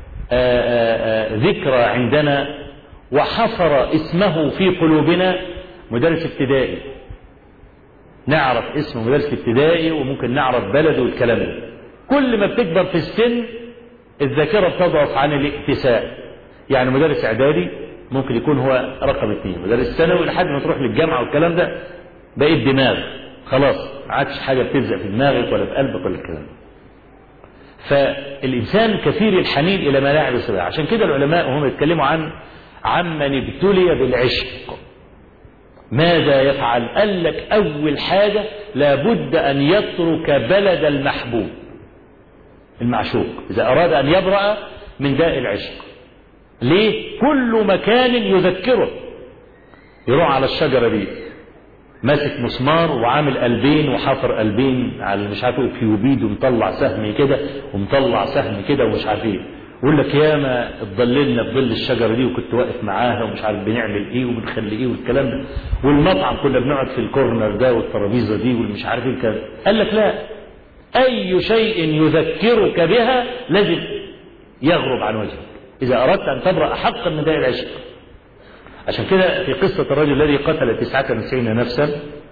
ذكرى عندنا وحفر اسمه في قلوبنا؟ مدرس ابتدائي. نعرف اسمه مدرس ابتدائي، وممكن نعرف بلده والكلام ده. كل ما بتكبر في السن الذاكرة بتضعف عن الاكتساء. يعني مدرس اعدادي ممكن يكون هو رقم 2، مدرس ثانوي لحد ما تروح للجامعة والكلام ده بقيت دماغ، خلاص ما عادش حاجة بتلزق في دماغك ولا في قلبك ولا الكلام ده. فالإنسان كثير الحنين إلى ملاعب السباع. عشان كده العلماء وهم يتكلموا عن من ابتلي بالعشق ماذا يفعل؟ قال لك أول حاجة لابد أن يترك بلد المحبوب المعشوق إذا أراد أن يبرأ من داء العشق. ليه؟ كل مكان يذكره. يروح على الشجرة دي ماسك مسمار وعامل قلبين وحافر قلبين على مش عارف كيوبيد، ومطلع سهم كده ومطلع سهم كده ومش عارف ايه، ويقول لك ياما اتضللنا في ظل الشجره دي وكنت واقف معاها ومش عارف بنعمل ايه وبنخلي ايه والكلام ده، والمطعم كنا بنقعد في الكورنر ده والترابيزه دي والمش عارف ايه الكلام. قال لك لا، اي شيء يذكرك بها لازم يغرب عن وجهك اذا اردت ان تبرأ حقا من داء العشق. عشان كده في قصة الرجل الذي قتل 99 نفسا،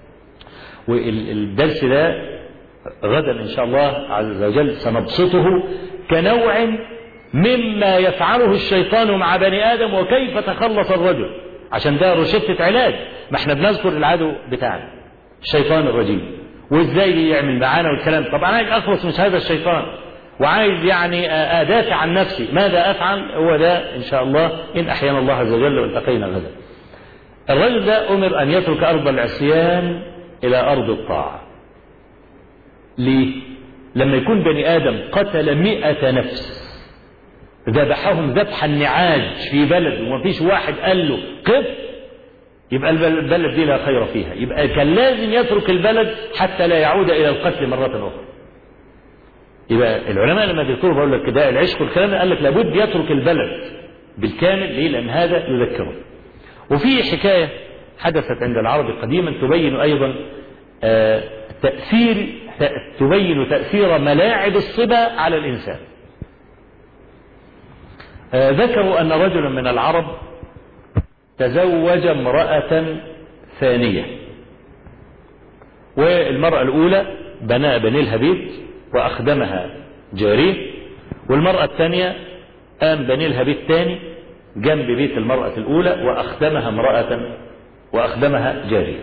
والدرس ده غدا إن شاء الله عز وجل سنبسطه كنوع مما يفعله الشيطان مع بني آدم وكيف تخلص الرجل، عشان ده روشتة علاج. ما احنا بنذكر العدو بتاعنا الشيطان الرجيم وازاي يعمل معانا والكلام. طبعا عايز أخلص من هذا الشيطان وعايز يعني أدافع عن نفسي، ماذا أفعل؟ هو ده إن شاء الله إن أحيانا الله عز وجل والتقينا غدا. الرجل ده أمر أن يترك أرض العصيان إلى أرض الطاعة. ليه؟ لما يكون بني آدم قتل 100 نفس ذبحهم ذبح النعاج في بلد ومفيش واحد قال له قف، يبقى البلد دي لا خير فيها. يبقى كان لازم يترك البلد حتى لا يعود إلى القتل مرة أخرى. يبقى العلماء لما بيذكروا بقول لك كده العشق والكلام ده قال لك لابد يترك البلد بالكامل. ليه؟ لأن هذا يذكره. وفي حكاية حدثت عند العرب قديما تبين أيضا تبين تأثير ملاعب الصبا على الإنسان. ذكروا أن رجلا من العرب تزوج امرأة ثانية، والمرأة الأولى بني لها بيت وأخدمها جاريه، والمرأة الثانية قام بني لها بيت ثاني جنب بيت المرأة الأولى وأخدمها امرأة وأخدمها جارية.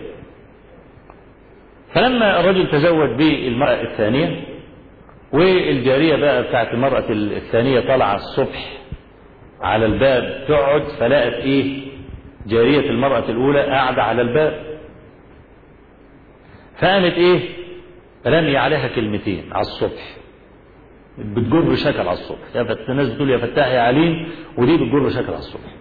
فلما الرجل تزوج بالمرأة الثانية، والجارية بقى بتاعت المرأة الثانية طالعة الصبح على الباب تقعد، فلقت ايه؟ جارية المرأة الأولى قاعدة على الباب، فقامت ايه؟ رمي عليها كلمتين على الصبح، بتجر شكل على الصبح. الناس بتقول يا فتاح يا عليم، ودي بتجر شكل على الصبح.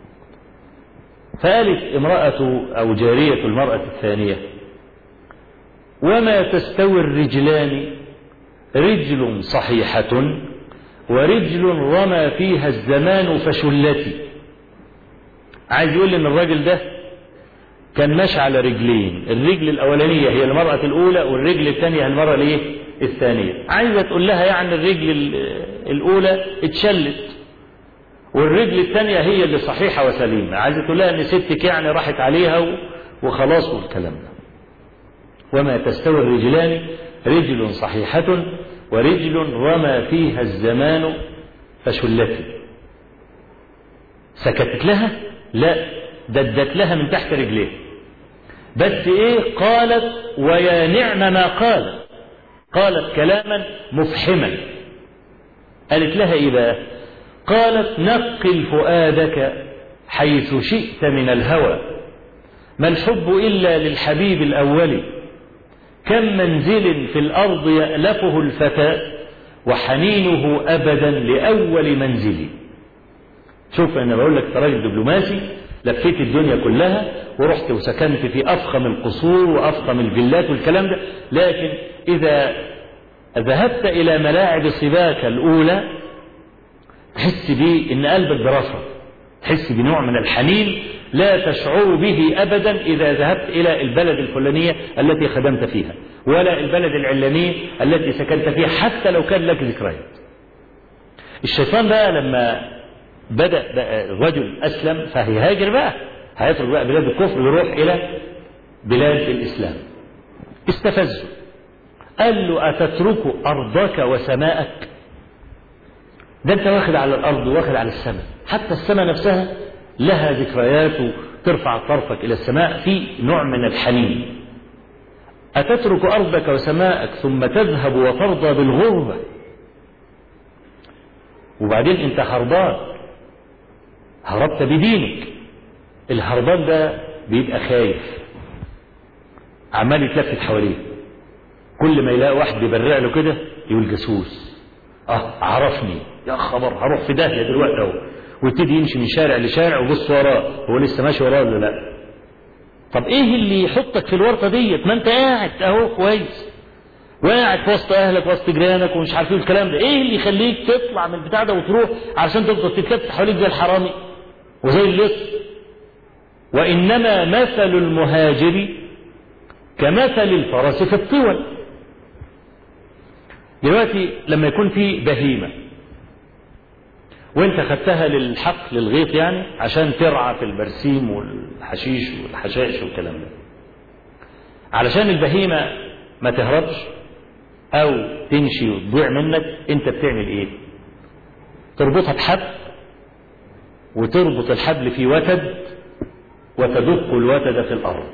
فقالت امرأة أو جارية المرأة الثانية: وما تستوي الرجلان، رجل صحيحة ورجل رمى فيها الزمان فشلتي. عايز يقول ان الراجل ده كان ماشي على رجلين، الرجل الاولانيه هي المراه الاولى، والرجل الثانيه هي المراه الايه؟ الثانيه. عايزه تقول لها يعني الرجل الاولى اتشلت والرجل الثانيه هي اللي صحيحه وسليمه. عايزه تقول لها ان ستك يعني راحت عليها وخلاص والكلام ده. وما تستوي الرجلان، رجل صحيحه ورجل رمى فيها الزمان فشلتي. سكتت لها؟ لا، ددت لها من تحت رجليه. بس ايه؟ قالت ويا نعم ما قالت كلاما مفحما. قالت لها ايه بقى؟ قالت: نقل فؤادك حيث شئت من الهوى، ما الحب إلا للحبيب الأول، كم منزل في الأرض يألفه الفتى وحنينه أبدا لأول منزل. شوف أنا بقول لك راجل دبلوماسي، لفيت الدنيا كلها ورحت وسكنت في أفخم القصور وأفخم الفيلات والكلام ده، لكن إذا ذهبت إلى ملاعب سباك الأولى تحس بيه إن قلبك برفع، تحس بنوع من الحنين لا تشعر به أبدا إذا ذهبت إلى البلد الفلانية التي خدمت فيها، ولا البلد العلانية التي سكنت فيها، حتى لو كان لك ذكريات. الشيطان بقى لما بدأ بقى الرجل أسلم فهيهاجر بقى، هيترك بقى بلاد الكفر ويروح إلى بلاد الإسلام. استفزه، قال له: أتترك أرضك وسماءك؟ ده أنت واخد على الأرض واخد على السماء، حتى السماء نفسها لها ذكريات وترفع طرفك إلى السماء في نوع من الحنين. أتترك أرضك وسماءك ثم تذهب وترضى بالغربة؟ وبعدين أنت هربان، هربت بدينك. الهربان ده بيبقى خايف، عمال يتلفت حواليه، كل ما يلاقي واحد يبرع له كده يقول جاسوس، عرفني، يا خبر هروح في داهية دلوقتي اهو، ويبتدي يمشي من شارع لشارع ويبص وراه، هو لسه ماشي وراه ولا لا؟ طب ايه اللي يحطك في الورطه ديت؟ ما انت قاعد اهو كويس، وقاعد في وسط اهلك وسط جيرانك ومش عارف ايه الكلام ده، ايه اللي يخليك تطلع من البتاع ده وتروح علشان تفضل تتلفت حواليك زي الحرامي وزي اللص؟ وانما مثل المهاجر كمثل الفرس في الطول. دلوقتي لما يكون في بهيمة وانت خدتها للحقل للغيط يعني عشان ترعى في البرسيم والحشيش والحشائش والكلام ده، علشان البهيمة ما تهربش او تمشي وتضيع منك، انت بتعمل ايه؟ تربطها بحبل، وتربط الحبل في وتد وتدق الوتد في الارض.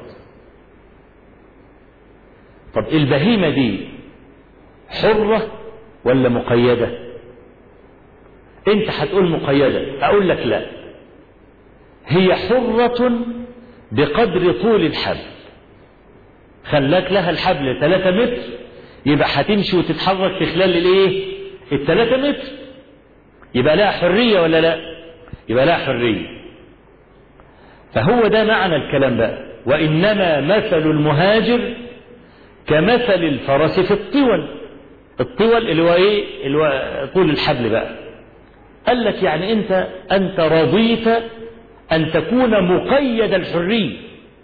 طب البهيمة دي حرة ولا مقيدة؟ انت هتقول مقيدة، اقول لك لا، هي حرة بقدر طول الحبل. خلاك لها الحبل 3 متر، يبقى هتمشي وتتحرك في خلال الايه؟ 3 متر، يبقى لها حرية ولا لا؟ يبقى لها حرية. فهو ده معنى الكلام بقى، وإنما مثل المهاجر كمثل الفرس في الطول. الطول اللي هو ايه؟ اللي هو طول الحبل بقى. قال لك يعني انت رضيت ان تكون مقيد الحرية،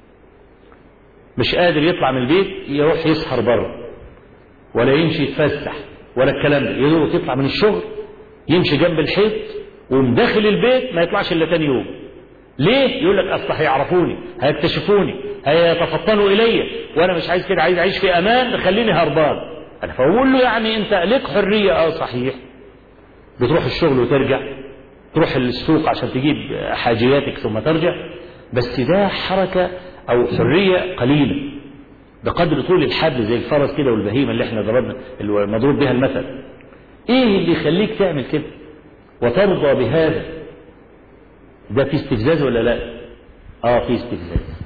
مش قادر يطلع من البيت يروح يسهر بره، ولا يمشي يتفسح ولا الكلام ده، يروح يطلع من الشغل يمشي جنب الحيط ومداخل البيت ما يطلعش الا تاني يوم. ليه؟ يقول لك اصل هيعرفوني، هيكتشفوني، هيتفطنوا الي، وانا مش عايز كده، عايز اعيش في امان، خليني هربان. انا فاقول له يعني انت لك حريه، صحيح، بتروح الشغل وترجع، تروح السوق عشان تجيب حاجياتك ثم ترجع، بس ده حركه أو حرية قليلة بقدر طول الحبل زي الفرس كده والبهيمة اللي احنا مضروب بها المثل. ايه اللي يخليك تعمل كده وترضى بهذا؟ ده في استفزاز ولا لا؟ في استفزاز.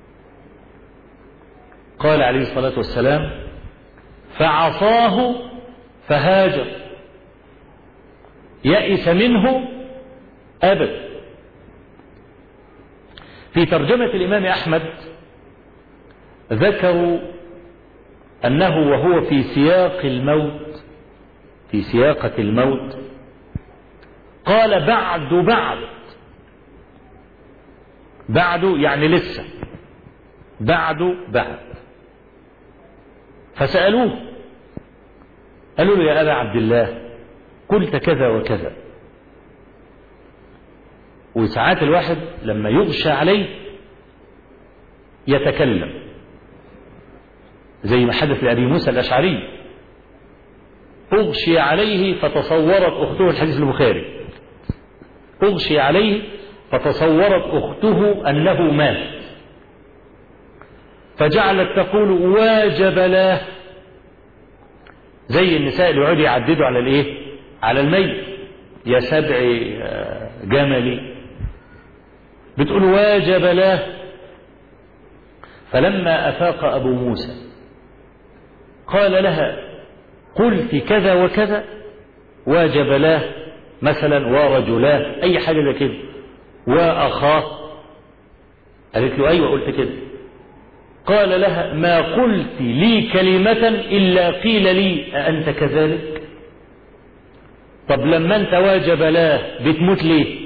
قال عليه الصلاة والسلام: فعصاه فهاجر، يئس منه أبدا. في ترجمة الإمام أحمد ذكروا أنه وهو في سياق الموت، في سياقة الموت، قال: بعد يعني لسه، بعد. فسألوه، قالوا له: يا أبا عبد الله قلت كذا وكذا. وساعات الواحد لما يغشى عليه يتكلم، زي ما حدث لأبي موسى الأشعري، أغشي عليه فتصورت أخته، الحديث البخاري، أغشي عليه فتصورت أخته أنه مات، فجعلت تقول: واجب له، زي النساء اللي يقعدوا يعددوا على الايه؟ على الميت، يا سبع جمل، بتقول واجب له. فلما أفاق أبو موسى قال لها: قلت كذا وكذا، واجب له مثلا، ورجلاه، أي حاجة زي كده، وأخاه. قالت له: أيوة قلت كده. قال لها: ما قلت لي كلمة إلا قيل لي أأنت كذلك؟ طب لما أنت واجب له بتموت ليه؟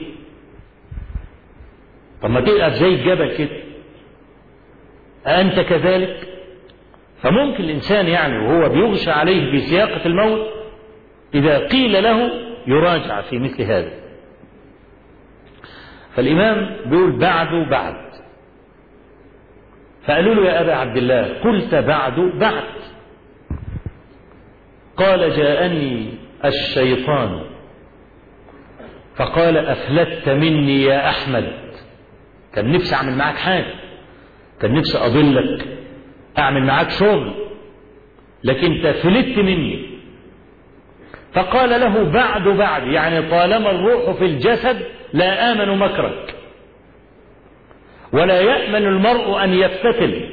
طب ما تقف زي الجبل كده، أأنت كذلك؟ فممكن الإنسان يعني وهو بيغشى عليه في سياقة الموت إذا قيل له يراجع في مثل هذا. فالإمام بيقول: بعد. فقالوا له: يا أبا عبد الله قلت بعد. قال: جاءني الشيطان فقال: أفلت مني يا أحمد. كان نفسي أعمل معك حاجة، كان نفسي أضلك، أعمل معك شغل، لكن أنت فلت مني. فقال له: بعد، يعني طالما الروح في الجسد لا آمن مكرك، ولا يأمن المرء أن يفتتن،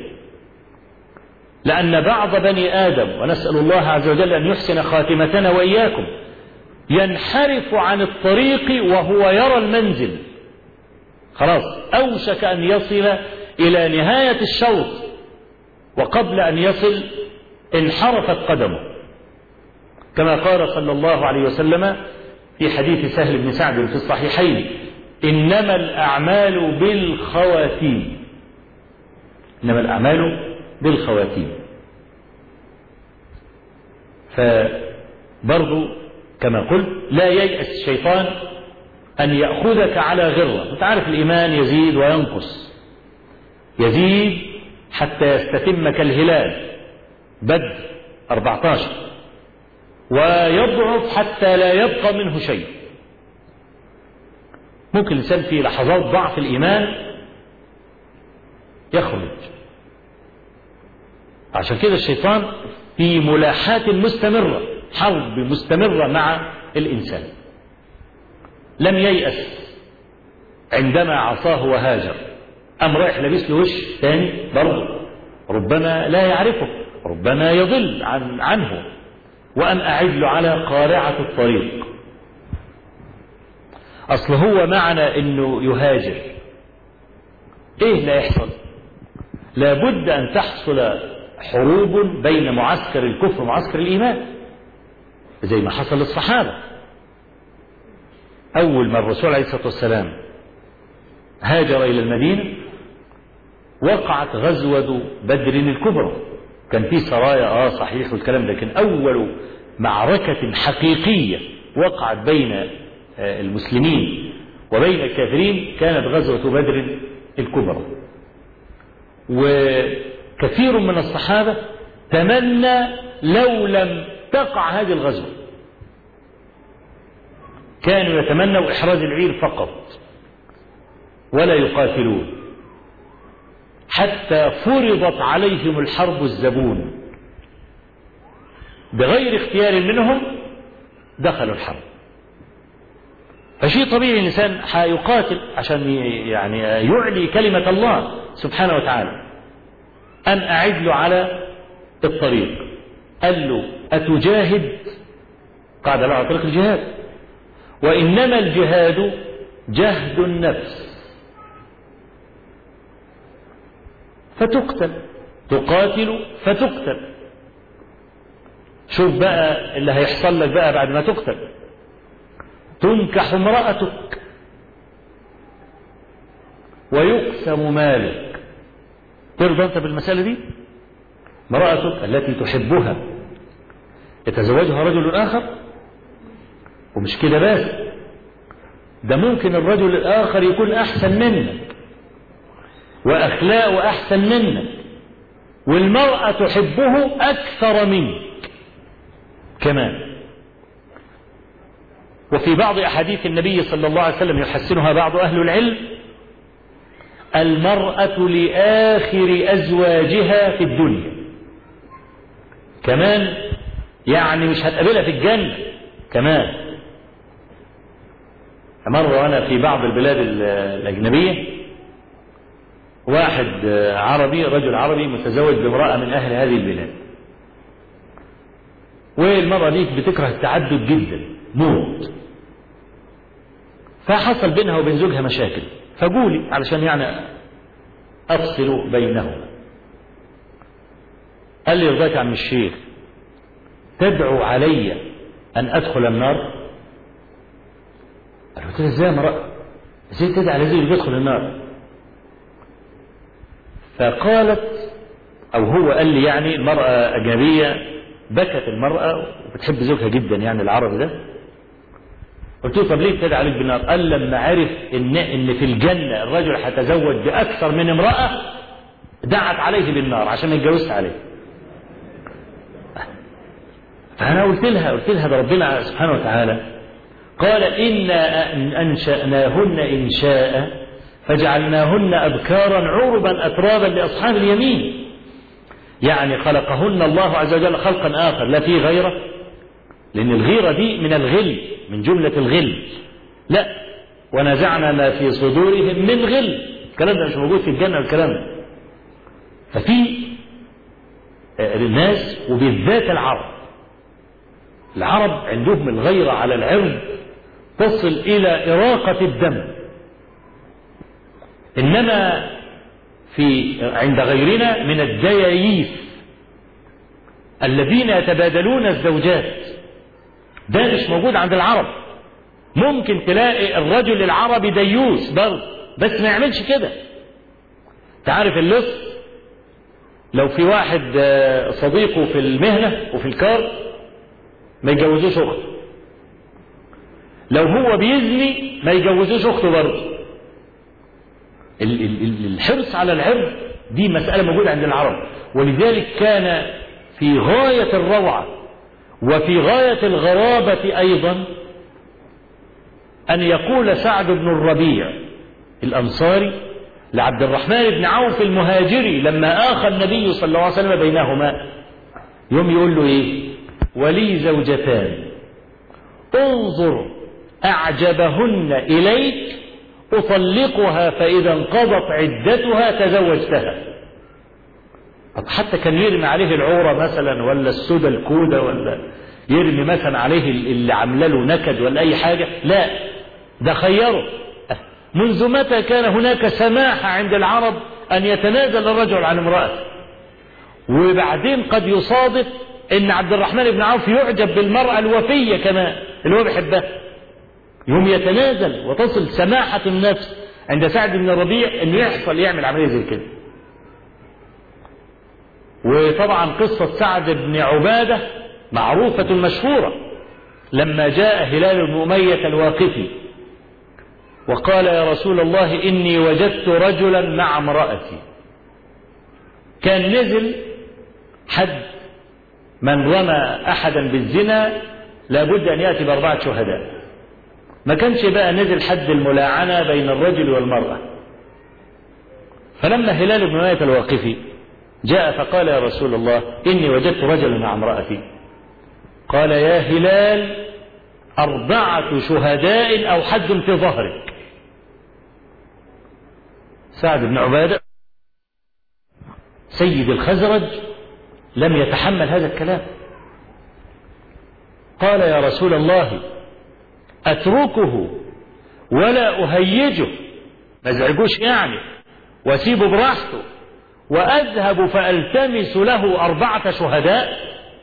لأن بعض بني آدم، ونسأل الله عز وجل أن يحسن خاتمتنا وإياكم، ينحرف عن الطريق وهو يرى المنزل، خلاص أوشك أن يصل إلى نهاية الشوط، وقبل أن يصل انحرفت قدمه، كما قال صلى الله عليه وسلم في حديث سهل بن سعد في الصحيحين: إنما الأعمال بالخواتيم. إنما الأعمال بالخواتيم. فبرضو كما قلت لا ييأس الشيطان أن يأخذك على غرة. أنت عارف الإيمان يزيد وينقص، يزيد حتى يستتم كالهلال بدر 14، ويضعف حتى لا يبقى منه شيء. ممكن الإنسان في لحظات ضعف الإيمان يخرج. عشان كده الشيطان في ملاحات مستمرة، حرب مستمرة مع الإنسان. لم ييأس عندما عصاه وهاجر، أم رايح لبس له وش ثاني برضه، ربما لا يعرفه، ربما يضل عنه، وأن أعد له على قارعة الطريق. أصل هو معنى أنه يهاجر إيه لا يحصل؟ لابد أن تحصل حروب بين معسكر الكفر ومعسكر الإيمان، زي ما حصل للصحابة. أول ما الرسول عليه الصلاة والسلام هاجر إلى المدينة وقعت غزوة بدر الكبرى. كان في سرايا صحيح والكلام ده، لكن أول معركة حقيقية وقعت بين المسلمين وبين الكافرين كانت غزوة بدر الكبرى. وكثير من الصحابة تمنى لو لم تقع هذه الغزوة، كانوا يتمنوا إحراز العير فقط ولا يقاتلون. حتى فرضت عليهم الحرب الزبون، بغير اختيار منهم دخلوا الحرب. فشيء طبيعي الإنسان هيقاتل عشان يعني يعلي كلمة الله سبحانه وتعالى. أن أعد له على الطريق، قال له أتجاهد؟ قاعد له على طريق الجهاد، وإنما الجهاد جهد النفس، فتقتل، تقاتل فتقتل. شوف بقى اللي هيحصل لك بقى بعد ما تقتل. تنكح امرأتك ويقسم مالك. ترضى أنت بالمسألة دي؟ امرأتك التي تحبها يتزوجها رجل آخر، ومش كده بس، ده ممكن الرجل الآخر يكون أحسن منك وأخلاقه أحسن منك، والمرأة تحبه أكثر منك كمان. وفي بعض أحاديث النبي صلى الله عليه وسلم يحسنها بعض أهل العلم: المرأة لآخر أزواجها في الدنيا. كمان يعني مش هتقابلها في الجنة كمان. مرة وأنا في بعض البلاد الأجنبية، واحد عربي، رجل عربي متزوج بامرأة من أهل هذه البلاد، والمرأة دي بتكره التعدد جدا موت، فحصل بينها وبين زوجها مشاكل، فقولي علشان يعني أفصل بينهما. قال لي: رضاك يا عم الشيخ، تدعو علي أن أدخل النار؟ قلت له: ازاي يا مرأة؟ ازاي تدعي على زوجك يدخل النار؟ فقالت، أو هو قال لي يعني المرأة أجنبية، بكت المرأة وبتحب زوجها جدا يعني العربي ده. قلت له: طب ليه ابتدى عليك بالنار؟ قال: لما عرف إن في الجنة الرجل هيتزوج بأكثر من امرأة دعت عليه بالنار عشان ما يتجوزش عليه. فأنا قلت لها ده ربنا سبحانه وتعالى قال: إنا أنشأناهن إنشاء فجعلناهن أبكارا عربا أترابا لأصحاب اليمين. يعني خلقهن الله عز وجل خلقا آخر لا فيه غيره، لأن الغيرة دي من الغل، من جملة الغل. لا، ونزعنا ما في صدورهم من غل. الكلام ده مش موجود في الجنة الكلام ده. ففي الناس وبالذات العرب عندهم الغيرة على العرض تصل إلى إراقة الدم. إنما عند غيرنا من الدياييس الذين يتبادلون الزوجات، ده مش موجود عند العرب. ممكن تلاقي الرجل العربي ديوس برضه، بس ما يعملش كده. تعرف اللص لو في واحد صديقه في المهنة وفي الكار ما يجوزوش أخته، لو هو بيزني ما يجوزوش أخته برضه. الحرص على العرض دي مسألة موجودة عند العرب، ولذلك كان في غاية الروعة وفي غاية الغرابة أيضا أن يقول سعد بن الربيع الأنصاري لعبد الرحمن بن عوف المهاجري لما آخى النبي صلى الله عليه وسلم بينهما، يوم يقول له إيه: ولي زوجتان انظر أعجبهن إليك أطلقها فإذا انقضت عدتها تزوجتها. حتى كان يرمي عليه العورة مثلا، ولا السودة الكودة، ولا يرمي مثلا عليه اللي عامله له نكد ولا أي حاجة. لا، ده خيره. منذ متى كان هناك سماحة عند العرب أن يتنازل الرجل عن امرأته؟ وبعدين قد يصادف أن عبد الرحمن بن عوف يعجب بالمرأة الوفية كمان اللي هو بيحبها، يوم يتنازل وتصل سماحة النفس عند سعد بن الربيع أنه يعمل عملية زي كده. وطبعا قصة سعد بن عبادة معروفة مشهورة، لما جاء هلال بن أمية الواقفي وقال: يا رسول الله إني وجدت رجلا مع امرأتي. كان نزل حد من رمى أحدا بالزنا لابد أن يأتي ب4 شهداء، ما كانش بقى نزل حد الملاعنة بين الرجل والمرأة. فلما هلال بن أمية الواقفي جاء فقال يا رسول الله إني وجدت رجلا مع امرأتي، قال يا هلال 4 شهداء أو حد في ظهرك. سعد بن عبادة سيد الخزرج لم يتحمل هذا الكلام، قال يا رسول الله أتركه ولا أهيجه، ما ازعجوش يعني، واسيبه براحته، وأذهب فألتمس له 4 شهداء،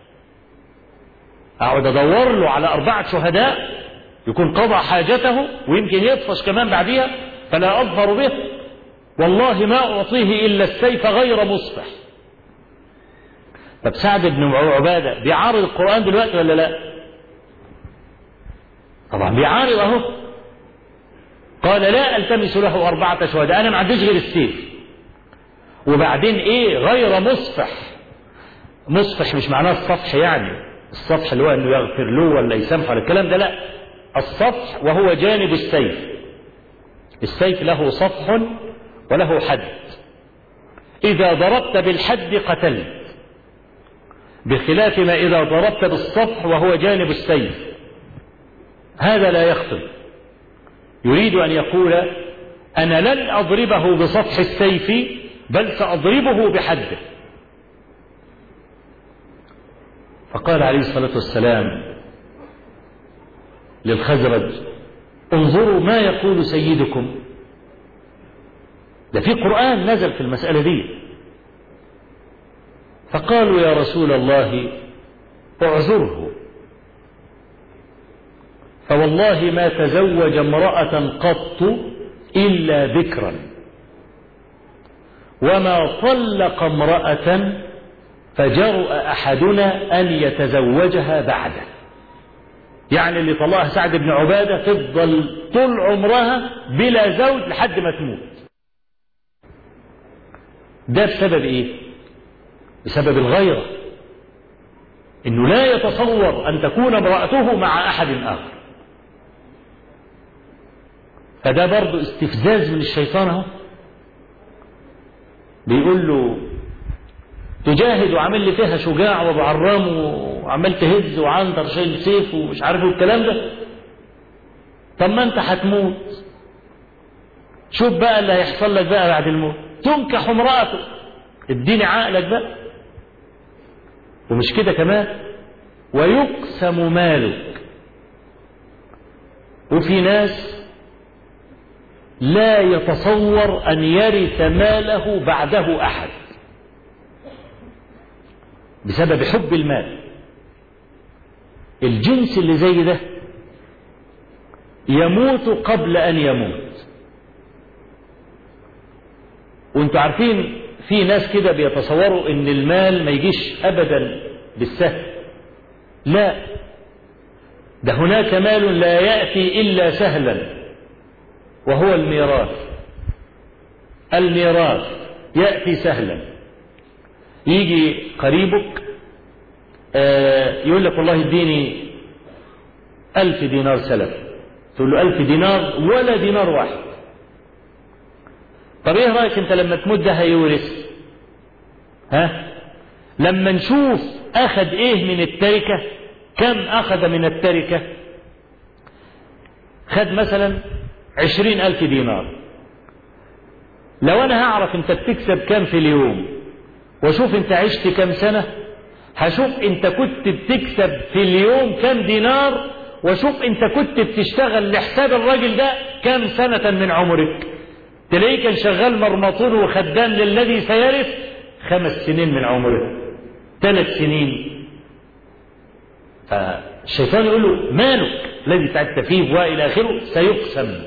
أقعد أدور له على 4 شهداء يكون قضى حاجته ويمكن يطفش كمان بعدها فلا أظفر به، والله ما أعطيه إلا السيف غير مصفح. طب سعد بن عبادة بيعارض القرآن دلوقتي ولا لا؟ طبعا بيعارض اهو. قال لا التمس له 4 شهداء، انا ما عنديش غير السيف. وبعدين ايه غير مصفح؟ مصفح مش معناه الصفح يعني الصفح اللي هو انه يغفر له ولا يسامحه ولا الكلام ده، لا، الصفح وهو جانب السيف. السيف له صفح وله حد، اذا ضربت بالحد قتلت، بخلاف ما اذا ضربت بالصفح وهو جانب السيف، هذا لا يخطب. يريد أن يقول أنا لن أضربه بصفح السيف بل سأضربه بحده. فقال عليه الصلاة والسلام للخزرج انظروا ما يقول سيدكم، ده في قرآن نزل في المسألة دي. فقالوا يا رسول الله اعذره، فوالله ما تزوج امرأة قط إلا بكرا، وما طلق امرأة فجرؤ أحدنا أن يتزوجها بعده. يعني اللي طلقها سعد بن عبادة تفضل طول عمرها بلا زوج لحد ما تموت. ده بسبب ايه؟ بسبب الغيرة، انه لا يتصور ان تكون امرأته مع احد اخر. فده برضو استفزاز من الشيطان اهو، بيقول له تجاهد وعامل لي فيها شجاع وابو عرام وعمال تهز وعنتر شايل سيف ومش عارف الكلام ده، طب ما انت هتموت، شوف بقى اللي هيحصل لك بقى بعد الموت، تنكح امرأته، اديني عقلك بقى. ومش كده كمان، ويقسم مالك. وفي ناس لا يتصور أن يرث ماله بعده أحد بسبب حب المال. الجنس اللي زي ده يموت قبل أن يموت. وانتوا عارفين في ناس كده بيتصوروا ان المال ما يجيش أبدا بالسهل، لا، ده هناك مال لا يأتي إلا سهلا، وهو الميراث. الميراث يأتي سهلا. يجي قريبك يقول لك والله اديني 1000 دينار سلف، تقول له 1000 دينار ولا دينار واحد. طب ايه رأيك انت لما تموت ده هيورث؟ ها؟ لما نشوف اخذ ايه من التركة، كم اخذ من التركة؟ خد مثلا 20,000 دينار. لو انا هعرف انت بتكسب كم في اليوم واشوف انت عشت كم سنة، هشوف انت كنت بتكسب في اليوم كم دينار، واشوف انت كنت بتشتغل لحساب الراجل ده كم سنة من عمرك. تلاقيه كان شغال مرمطون وخدام للذي سيرث 5 سنين من عمره، 3 سنين. فالشيطان يقول له مالك الذي تعبت فيه والى اخره سيقسم.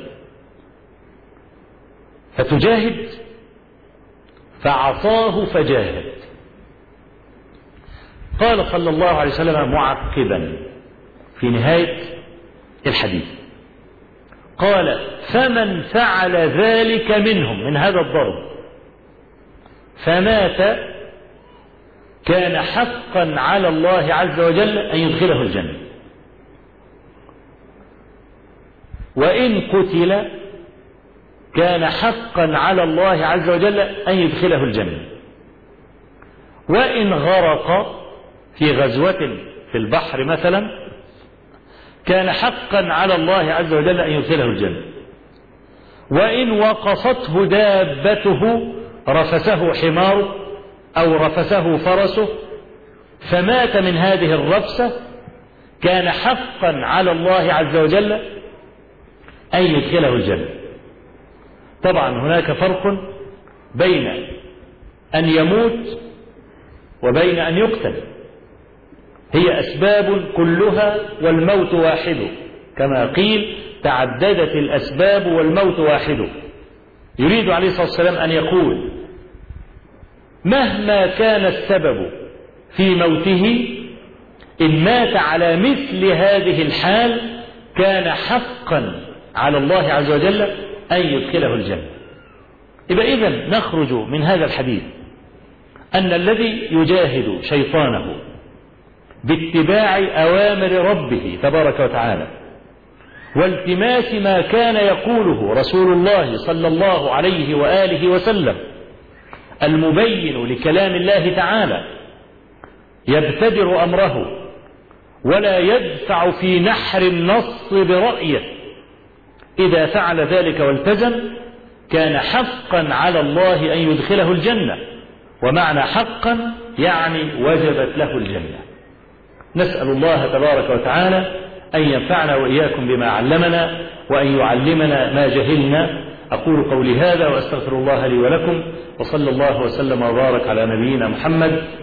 فتجاهد، فعصاه فجاهد. قال صلى الله عليه وسلم معقبا في نهاية الحديث، قال فمن فعل ذلك منهم من هذا الضرب فمات كان حقا على الله عز وجل أن يدخله الجنة، وإن قتل كان حقا على الله عز وجل أن يدخله الجنة. وإن غرق في غزوة في البحر مثلا كان حقا على الله عز وجل أن يدخله الجنة. وإن وقصته دابته رفسه حماره أو رفسه فرسه فمات من هذه الرفسة كان حقا على الله عز وجل أن يدخله الجنة. طبعا هناك فرق بين أن يموت وبين أن يقتل، هي أسباب كلها والموت واحد، كما قيل تعددت الأسباب والموت واحد. يريد عليه الصلاة والسلام أن يقول مهما كان السبب في موته إن مات على مثل هذه الحال كان حقا على الله عز وجل أن يدخله الجنة. إذن نخرج من هذا الحديث أن الذي يجاهد شيطانه باتباع أوامر ربه تبارك وتعالى والتماس ما كان يقوله رسول الله صلى الله عليه وآله وسلم المبين لكلام الله تعالى يبتدر أمره ولا يدفع في نحر النص برأيه، إذا فعل ذلك والتزم كان حقا على الله أن يدخله الجنة. ومعنى حقا يعني وجبت له الجنة. نسأل الله تبارك وتعالى أن ينفعنا وإياكم بما علمنا وأن يعلمنا ما جهلنا. أقول قولي هذا وأستغفر الله لي ولكم، وصلى الله وسلم وبارك على نبينا محمد